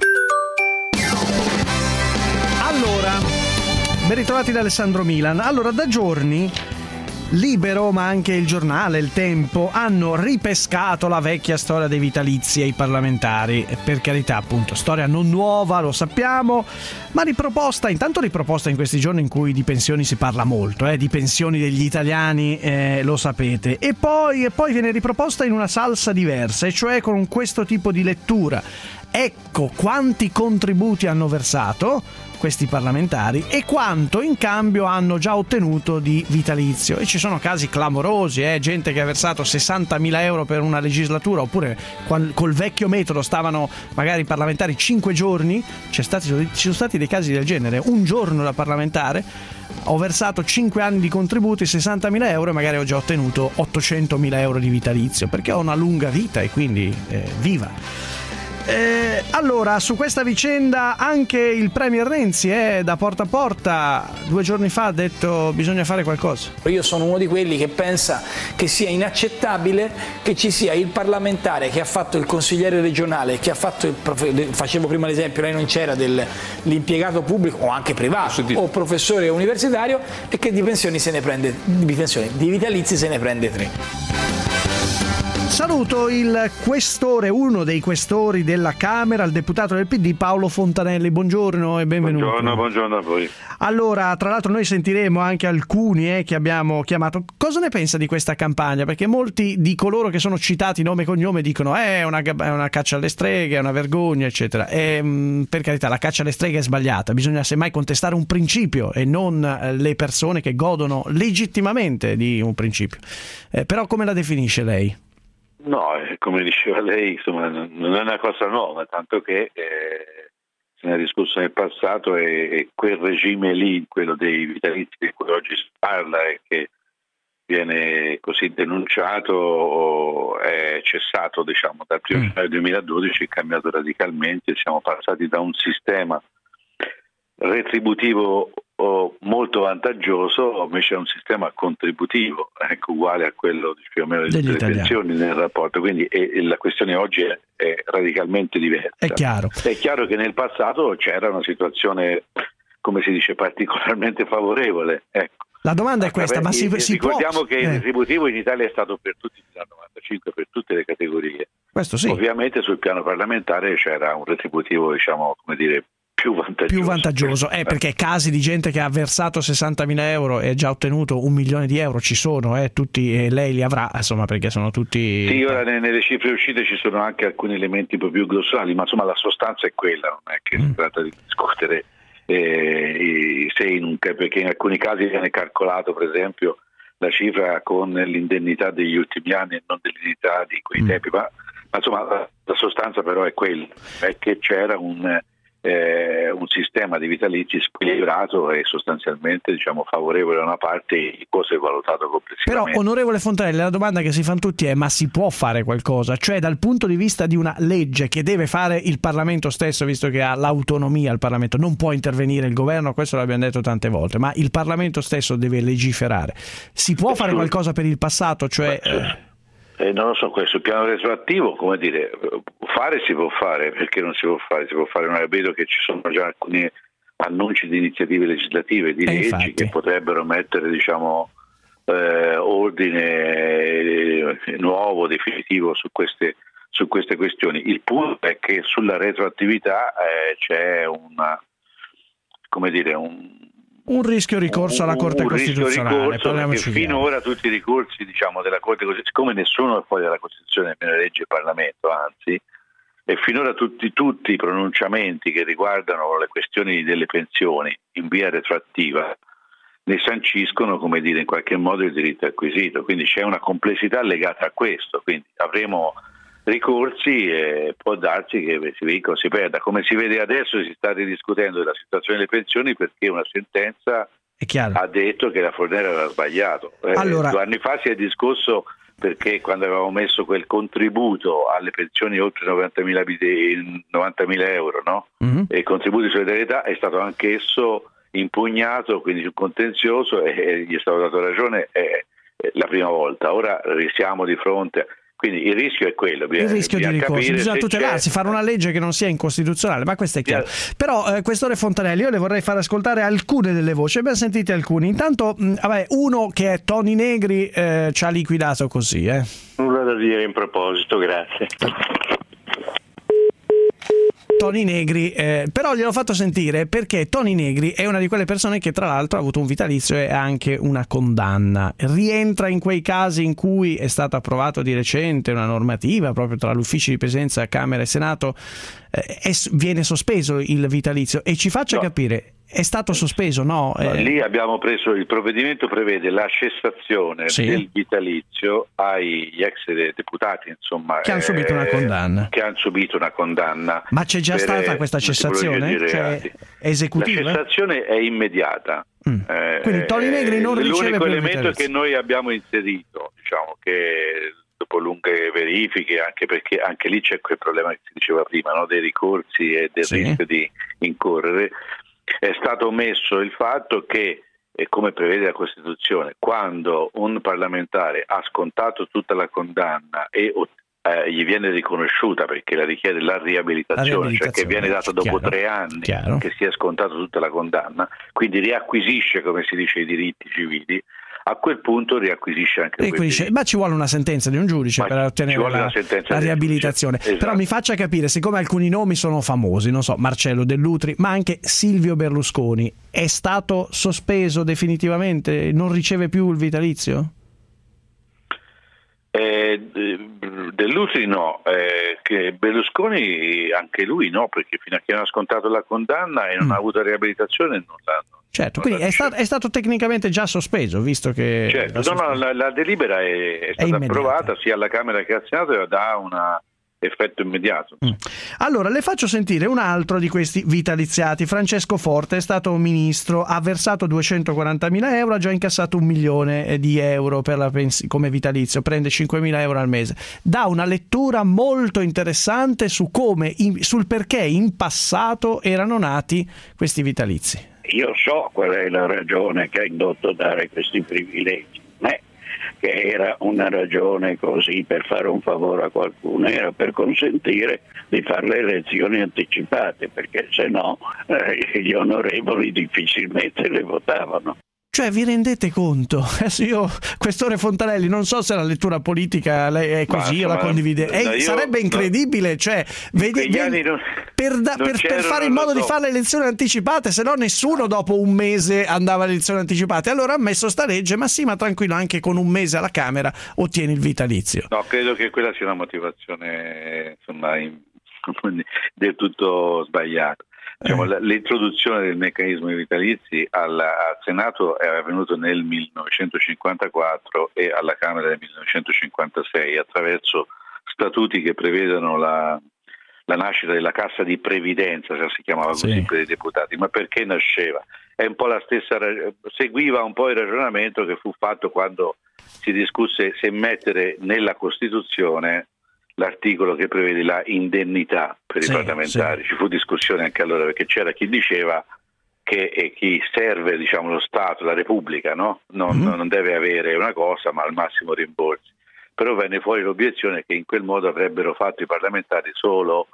Allora, ben ritrovati da Alessandro Milan. Allora, da giorni Libero, ma anche il giornale Il Tempo, hanno ripescato la vecchia storia dei vitalizi ai parlamentari. Per carità, appunto, storia non nuova, lo sappiamo, ma riproposta in questi giorni in cui di pensioni si parla molto, di pensioni degli italiani, lo sapete, e poi viene riproposta in una salsa diversa, e cioè con questo tipo di lettura. Ecco quanti contributi hanno versato questi parlamentari e quanto in cambio hanno già ottenuto di vitalizio. E ci sono casi clamorosi, gente che ha versato 60.000 euro per una legislatura, oppure col vecchio metodo stavano magari parlamentari 5 giorni. Ci sono stati dei casi del genere: un giorno da parlamentare, ho versato 5 anni di contributi, 60.000 euro, e magari ho già ottenuto 800.000 euro di vitalizio, perché ho una lunga vita e quindi viva. Allora, su questa vicenda anche il premier Renzi da porta a porta 2 giorni fa ha detto bisogna fare qualcosa. Io sono uno di quelli che pensa che sia inaccettabile che ci sia il parlamentare che ha fatto il consigliere regionale, che ha fatto facevo prima l'esempio, lei non c'era, dell'impiegato pubblico o anche privato o professore universitario, e che di pensioni se ne prende, di vitalizi se ne prende 3. Saluto il questore, uno dei questori della Camera, il deputato del PD Paolo Fontanelli. Buongiorno e benvenuto. Buongiorno a voi. Allora, tra l'altro noi sentiremo anche alcuni che abbiamo chiamato. Cosa ne pensa di questa campagna? Perché molti di coloro che sono citati nome e cognome dicono è una caccia alle streghe, è una vergogna, eccetera. Per carità, la caccia alle streghe è sbagliata, bisogna semmai contestare un principio e non le persone che godono legittimamente di un principio. Però come la definisce lei? No, come diceva lei, insomma, non è una cosa nuova, tanto che se ne è discusso nel passato, e quel regime lì, quello dei vitalizi di cui oggi si parla e che viene così denunciato, è cessato, diciamo, dal 1 gennaio 2012, è cambiato radicalmente. Siamo passati da un sistema retributivo molto vantaggioso invece a un sistema contributivo, uguale a quello più o meno delle pensioni nel rapporto, quindi la questione oggi è radicalmente diversa. È chiaro che nel passato c'era una situazione, come si dice, particolarmente favorevole. La domanda è questa, ma si ricordiamo può... che il retributivo in Italia è stato per tutti dal 95, per tutte le categorie. Questo sì. Ovviamente sul piano parlamentare c'era un retributivo, diciamo, come dire, più vantaggioso. Perché casi di gente che ha versato 60.000 euro e già ottenuto 1 milione di euro ci sono, tutti, e lei li avrà, insomma, perché sono tutti... Sì, ora nelle cifre uscite ci sono anche alcuni elementi un po' più glossali, ma insomma la sostanza è quella, non è che si tratta di discutere perché in alcuni casi viene calcolato, per esempio, la cifra con l'indennità degli ultimi anni e non dell'indennità di quei tempi, ma insomma la sostanza però è quella, è che c'era un sistema di vitalizi squilibrato e sostanzialmente favorevole a una parte e può essere valutato complessivamente. Però, onorevole Fontanelli, la domanda che si fanno tutti è: ma si può fare qualcosa? Cioè, dal punto di vista di una legge che deve fare il Parlamento stesso, visto che ha l'autonomia il Parlamento, non può intervenire il governo, questo l'abbiamo detto tante volte, ma il Parlamento stesso deve legiferare. Si può fare qualcosa per il passato? Cioè, non lo so, sul piano retroattivo, come dire, fare si può fare, perché non si può fare? Si può fare, non vedo che ci sono già alcuni annunci di iniziative legislative, di leggi infatti, che potrebbero mettere ordine nuovo, definitivo su queste questioni. Il punto è che sulla retroattività c'è un rischio ricorso alla Corte Costituzionale. Perché finora tutti i ricorsi della Corte Costituzionale, siccome nessuno è fuori dalla Costituzione, nemmeno legge il Parlamento, anzi, e finora tutti i pronunciamenti che riguardano le questioni delle pensioni in via retroattiva ne sanciscono, in qualche modo il diritto acquisito. Quindi c'è una complessità legata a questo, quindi avremo ricorsi e può darsi che si perda. Come si vede adesso, si sta ridiscutendo della situazione delle pensioni perché una sentenza ha detto che la Fornero aveva sbagliato. Allora, 2 anni fa si è discusso perché quando avevamo messo quel contributo alle pensioni oltre 90.000 euro, no? E il contributo di solidarietà è stato anch'esso impugnato, quindi sul contenzioso, e gli è stato dato ragione la prima volta. Ora siamo di fronte. Quindi il rischio è quello. Il rischio di ricorso, bisogna tutelarsi, fare una legge che non sia incostituzionale, ma questo è chiaro. Però, questore Fontanelli, io le vorrei far ascoltare alcune delle voci, abbiamo sentite alcuni. Intanto, uno che è Toni Negri ci ha liquidato così. Nulla da dire in proposito, grazie. Toni Negri, però gliel'ho fatto sentire perché Toni Negri è una di quelle persone che tra l'altro ha avuto un vitalizio e anche una condanna. Rientra in quei casi in cui è stato approvato di recente una normativa proprio tra l'ufficio di presidenza, Camera e Senato, viene sospeso il vitalizio, e ci faccia capire. È stato sospeso, no? Lì abbiamo preso, il provvedimento prevede la cessazione del vitalizio agli ex deputati, insomma, che hanno subito una condanna. Ma c'è già stata questa cessazione? Cioè, esecutiva? La cessazione è immediata. Quindi Toni Negri non riceve l'unico più elemento che noi abbiamo inserito, che dopo lunghe verifiche, anche perché anche lì c'è quel problema che si diceva prima, no? Dei ricorsi e del rischio di incorrere. È stato omesso il fatto che, come prevede la Costituzione, quando un parlamentare ha scontato tutta la condanna e gli viene riconosciuta, perché la richiede la riabilitazione, cioè che viene data dopo 3 anni che si è scontato tutta la condanna, quindi riacquisisce, come si dice, i diritti civili. A quel punto riacquisisce anche ma ci vuole una sentenza di un giudice per ottenere la riabilitazione. Esatto. Però mi faccia capire, siccome alcuni nomi sono famosi, non so, Marcello Dell'Utri, ma anche Silvio Berlusconi, è stato sospeso definitivamente? Non riceve più il vitalizio? Dell'Utri no, che Berlusconi anche lui no, perché fino a che non ha scontato la condanna e non ha avuto riabilitazione non l'hanno. Certo, quindi è stato tecnicamente già sospeso, visto che... Certo, la delibera è stata approvata sia alla Camera che al Senato e dà un effetto immediato. Allora, le faccio sentire un altro di questi vitaliziati. Francesco Forte è stato ministro, ha versato 240.000 euro, ha già incassato 1 milione di euro per come vitalizio, prende 5.000 euro al mese. Dà una lettura molto interessante su sul perché in passato erano nati questi vitalizi. Io so qual è la ragione che ha indotto a dare questi privilegi, che era una ragione così per fare un favore a qualcuno, era per consentire di fare le elezioni anticipate, perché se no gli onorevoli difficilmente le votavano. Cioè, vi rendete conto? Adesso io, questore Fontanelli, non so se la lettura politica lei è così o la condivide. Sarebbe incredibile, per fare in modo di fare le elezioni anticipate, se no nessuno dopo un mese andava alle elezioni anticipate. Allora ha messo sta legge, ma tranquillo, anche con un mese alla Camera ottieni il vitalizio. No, credo che quella sia una motivazione del tutto sbagliata. L'introduzione del meccanismo dei vitalizi al Senato è avvenuto nel 1954 e alla Camera nel 1956 attraverso statuti che prevedono la nascita della cassa di previdenza, se si chiamava così per i deputati, ma perché nasceva? È un po' la stessa, seguiva un po' il ragionamento che fu fatto quando si discusse se mettere nella Costituzione l'articolo che prevede la indennità per i parlamentari. Ci fu discussione anche allora, perché c'era chi diceva che chi serve, diciamo, lo Stato, la Repubblica, no? Non deve avere una cosa, ma al massimo rimborsi. Però venne fuori l'obiezione che in quel modo avrebbero fatto i parlamentari solo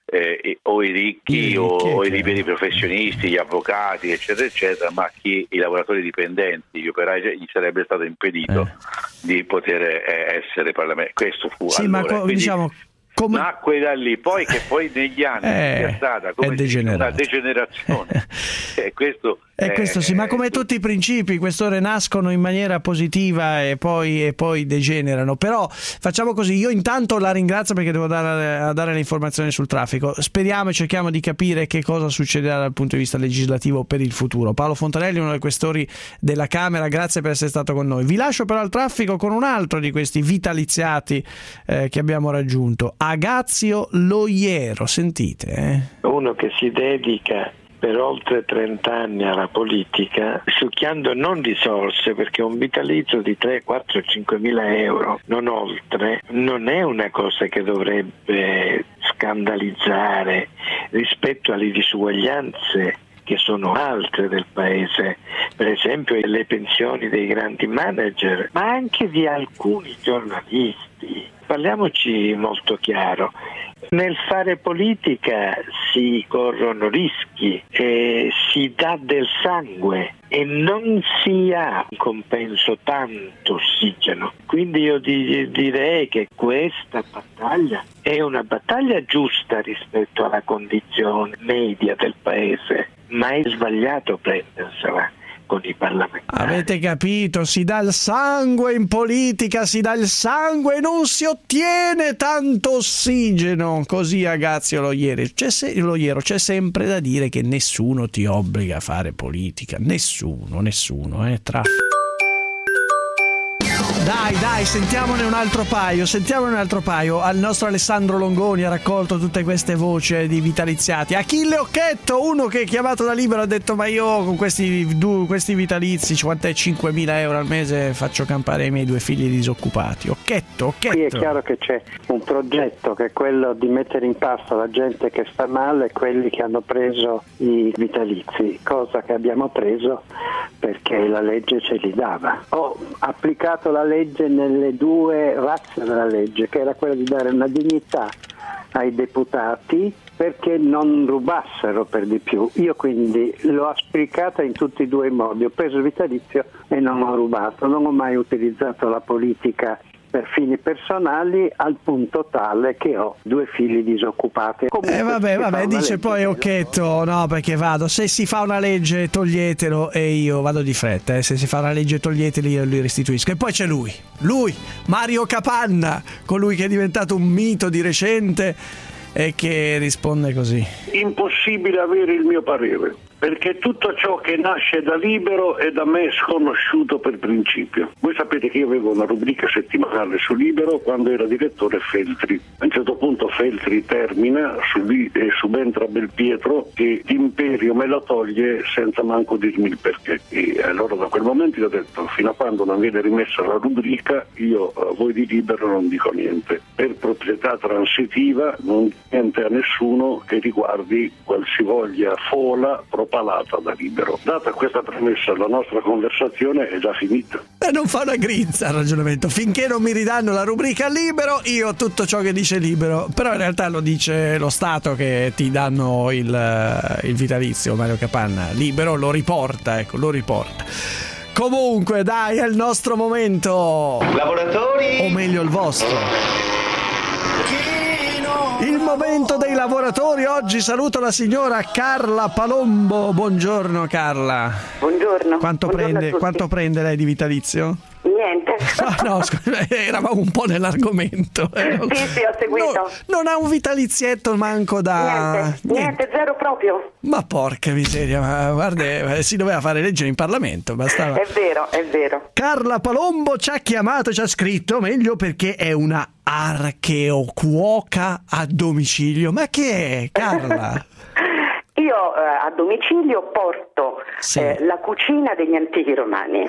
o i ricchi o i liberi professionisti, gli avvocati, eccetera, eccetera, ma i lavoratori dipendenti, gli operai, gli sarebbe stato impedito di poter essere parlamentari. Questo fu allora. Ma nacque da lì, poi che poi negli anni è stata come una degenerazione. Questo sì, ma come tutti i principi, quest'ora nascono in maniera positiva e poi degenerano. Però facciamo così, io intanto la ringrazio perché devo dare le informazioni sul traffico. Speriamo e cerchiamo di capire che cosa succederà dal punto di vista legislativo per il futuro. Paolo Fontanelli, uno dei questori della Camera, grazie per essere stato con noi. Vi lascio però al traffico con un altro di questi vitaliziati che abbiamo raggiunto, Agazio Loiero. Sentite. Uno che si dedica per oltre 30 anni alla politica, succhiando non risorse, perché un vitalizio di 3, 4, 5 mila euro, non oltre, non è una cosa che dovrebbe scandalizzare rispetto alle disuguaglianze che sono altre del paese, per esempio le pensioni dei grandi manager, ma anche di alcuni giornalisti. Parliamoci molto chiaro. Nel fare politica si corrono rischi, si dà del sangue e non si ha in compenso tanto ossigeno. Quindi io direi che questa battaglia è una battaglia giusta rispetto alla condizione media del paese, ma è sbagliato prendersela con i parlamentari. Avete capito? Si dà il sangue in politica, si dà il sangue e non si ottiene tanto ossigeno. Così Agazio Loiero. C'è sempre da dire che nessuno ti obbliga a fare politica. Nessuno. Dai, sentiamone un altro paio. Al nostro Alessandro Longoni ha raccolto tutte queste voci di vitaliziati. Achille Occhetto, uno che è chiamato da Libero, ha detto: ma io con questi vitalizi, 55.000 euro al mese, faccio campare i miei 2 figli disoccupati. Occhetto. Qui è chiaro che c'è un progetto che è quello di mettere in pasto la gente che sta male e quelli che hanno preso i vitalizi, cosa che abbiamo preso perché la legge ce li dava. Ho applicato la legge nelle 2 razze della legge, che era quella di dare una dignità ai deputati perché non rubassero per di più. Io quindi l'ho applicata in tutti e 2 i modi, ho preso il vitalizio e non ho rubato, non ho mai utilizzato la politica per fini personali, al punto tale che ho 2 figli disoccupati. Vabbè, dice poi Occhetto, no, perché se si fa una legge toglietelo e io vado di fretta, se si fa una legge toglieteli io li restituisco. E poi c'è lui, Mario Capanna, colui che è diventato un mito di recente e che risponde così: impossibile avere il mio parere, perché tutto ciò che nasce da Libero è da me sconosciuto per principio. Voi sapete che io avevo una rubrica settimanale su Libero quando era direttore Feltri. A un certo punto Feltri termina, subentra Belpietro e l'imperio me la toglie senza manco dirmi il perché. E allora da quel momento io ho detto: fino a quando non viene rimessa la rubrica io a voi di Libero non dico niente. Per proprietà transitiva non niente a nessuno che riguardi qualsivoglia fola propalata da Libero. Data questa premessa, la nostra conversazione è già finita. Non fa una grinza il ragionamento. Finché non mi ridanno la rubrica Libero, io tutto ciò che dice Libero, però in realtà lo dice lo Stato che ti danno il vitalizio. Mario Capanna Libero lo riporta. Comunque dai, è il nostro momento, lavoratori, o meglio il vostro. Il momento dei lavoratori. Oggi saluto la signora Carla Palombo. Buongiorno Carla. Buongiorno. Quanto prende lei di vitalizio? Niente. No, eravamo un po' nell'argomento. Sì, ho seguito. Non ha un vitalizietto manco da... Niente, zero proprio. Ma porca miseria, ma guarda, si doveva fare legge in Parlamento, bastava. È vero. Carla Palombo ci ha chiamato, ci ha scritto, meglio perché è una archeocuoca a domicilio. Ma che è, Carla? Io a domicilio porto la cucina degli antichi romani.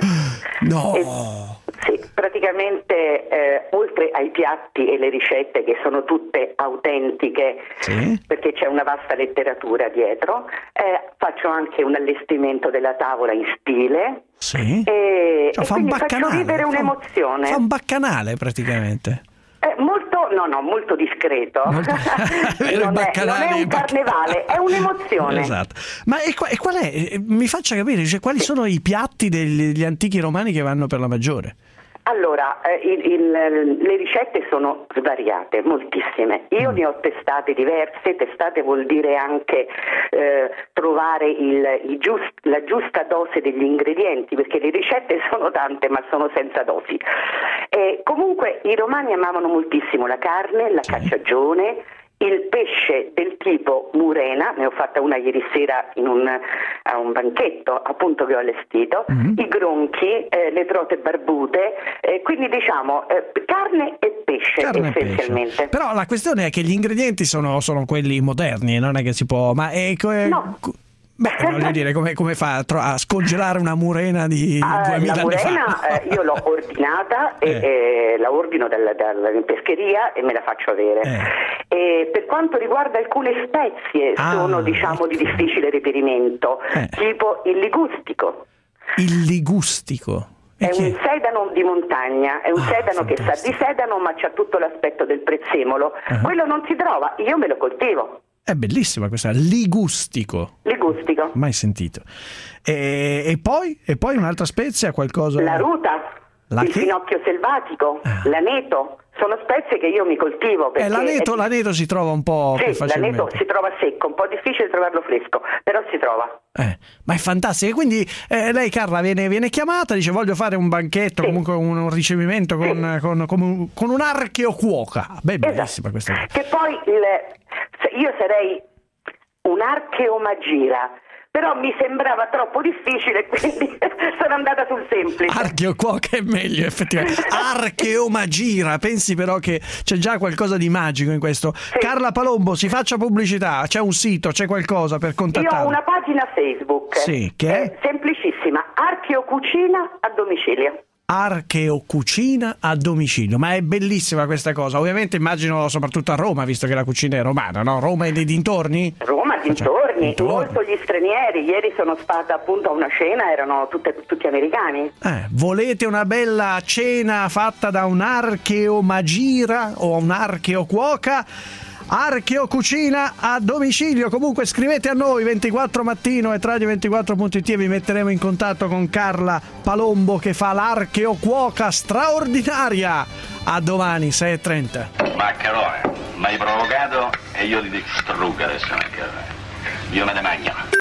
No! Sì, praticamente oltre ai piatti e le ricette che sono tutte autentiche, perché c'è una vasta letteratura dietro, faccio anche un allestimento della tavola in stile e quindi faccio vivere un'emozione. Fa un baccanale praticamente. Molto discreto. non è un carnevale, è un'emozione. Esatto. Ma e qual è? Mi faccia capire, cioè, quali sono i piatti degli antichi romani che vanno per la maggiore? Allora, le ricette sono svariate, moltissime. Io ne ho testate diverse. Testate vuol dire anche trovare la giusta dose degli ingredienti, perché le ricette sono tante ma sono senza dosi. Comunque i romani amavano moltissimo la carne, la cacciagione, il pesce del tipo murena, ne ho fatta una ieri sera a un banchetto appunto che ho allestito, i gronchi, le trote barbute, quindi diciamo carne e pesce essenzialmente. Pesce. Però la questione è che gli ingredienti sono quelli moderni, non è che si può... No. Beh, voglio dire, come fa a scongelare una murena di 2000 anni fa? La murena io l'ho ordinata e la ordino dalla pescheria e me la faccio avere. E per quanto riguarda alcune spezie sono diciamo di difficile reperimento, tipo il ligustico. Il ligustico? È un sedano di montagna, è un sedano che sa di sedano ma c'ha tutto l'aspetto del prezzemolo. Quello non si trova, io me lo coltivo. È bellissima questa, ligustico. Mai sentito. E poi un'altra spezia, qualcosa... La ruta, il finocchio selvatico, l'aneto, sono spezie che io mi coltivo. L'aneto si trova un po' più facilmente. L'aneto si trova secco, un po' difficile trovarlo fresco, però si trova. Ma è fantastico. Quindi lei, Carla, viene chiamata, dice voglio fare un banchetto, comunque un ricevimento con un archeocuoca. Beh, bellissima questa cosa. Che poi io sarei un archeomagira, però mi sembrava troppo difficile, quindi sono andata sul semplice. Archeocuoca è meglio, effettivamente. Archeomagira, pensi però che c'è già qualcosa di magico in questo. Carla Palombo, si faccia pubblicità, c'è un sito, c'è qualcosa per contattarla? Io ho una pagina Facebook, che è semplicissima, Archeocucina a domicilio. Archeocucina a domicilio, ma è bellissima questa cosa. Ovviamente immagino soprattutto a Roma, visto che la cucina è romana, no? Roma e dei dintorni? Roma, dintorni. Molto gli stranieri. Ieri sono stata appunto a una cena, erano tutti americani. Volete una bella cena fatta da un archeomagira o un archeocuoca? Archeocucina a domicilio. Comunque scrivete a noi 24 mattino e radio24.it e vi metteremo in contatto con Carla Palombo che fa l'archeocuoca straordinaria. A domani 6:30. Maccherone, mi hai provocato e io ti distruggo adesso. Io me ne mangio.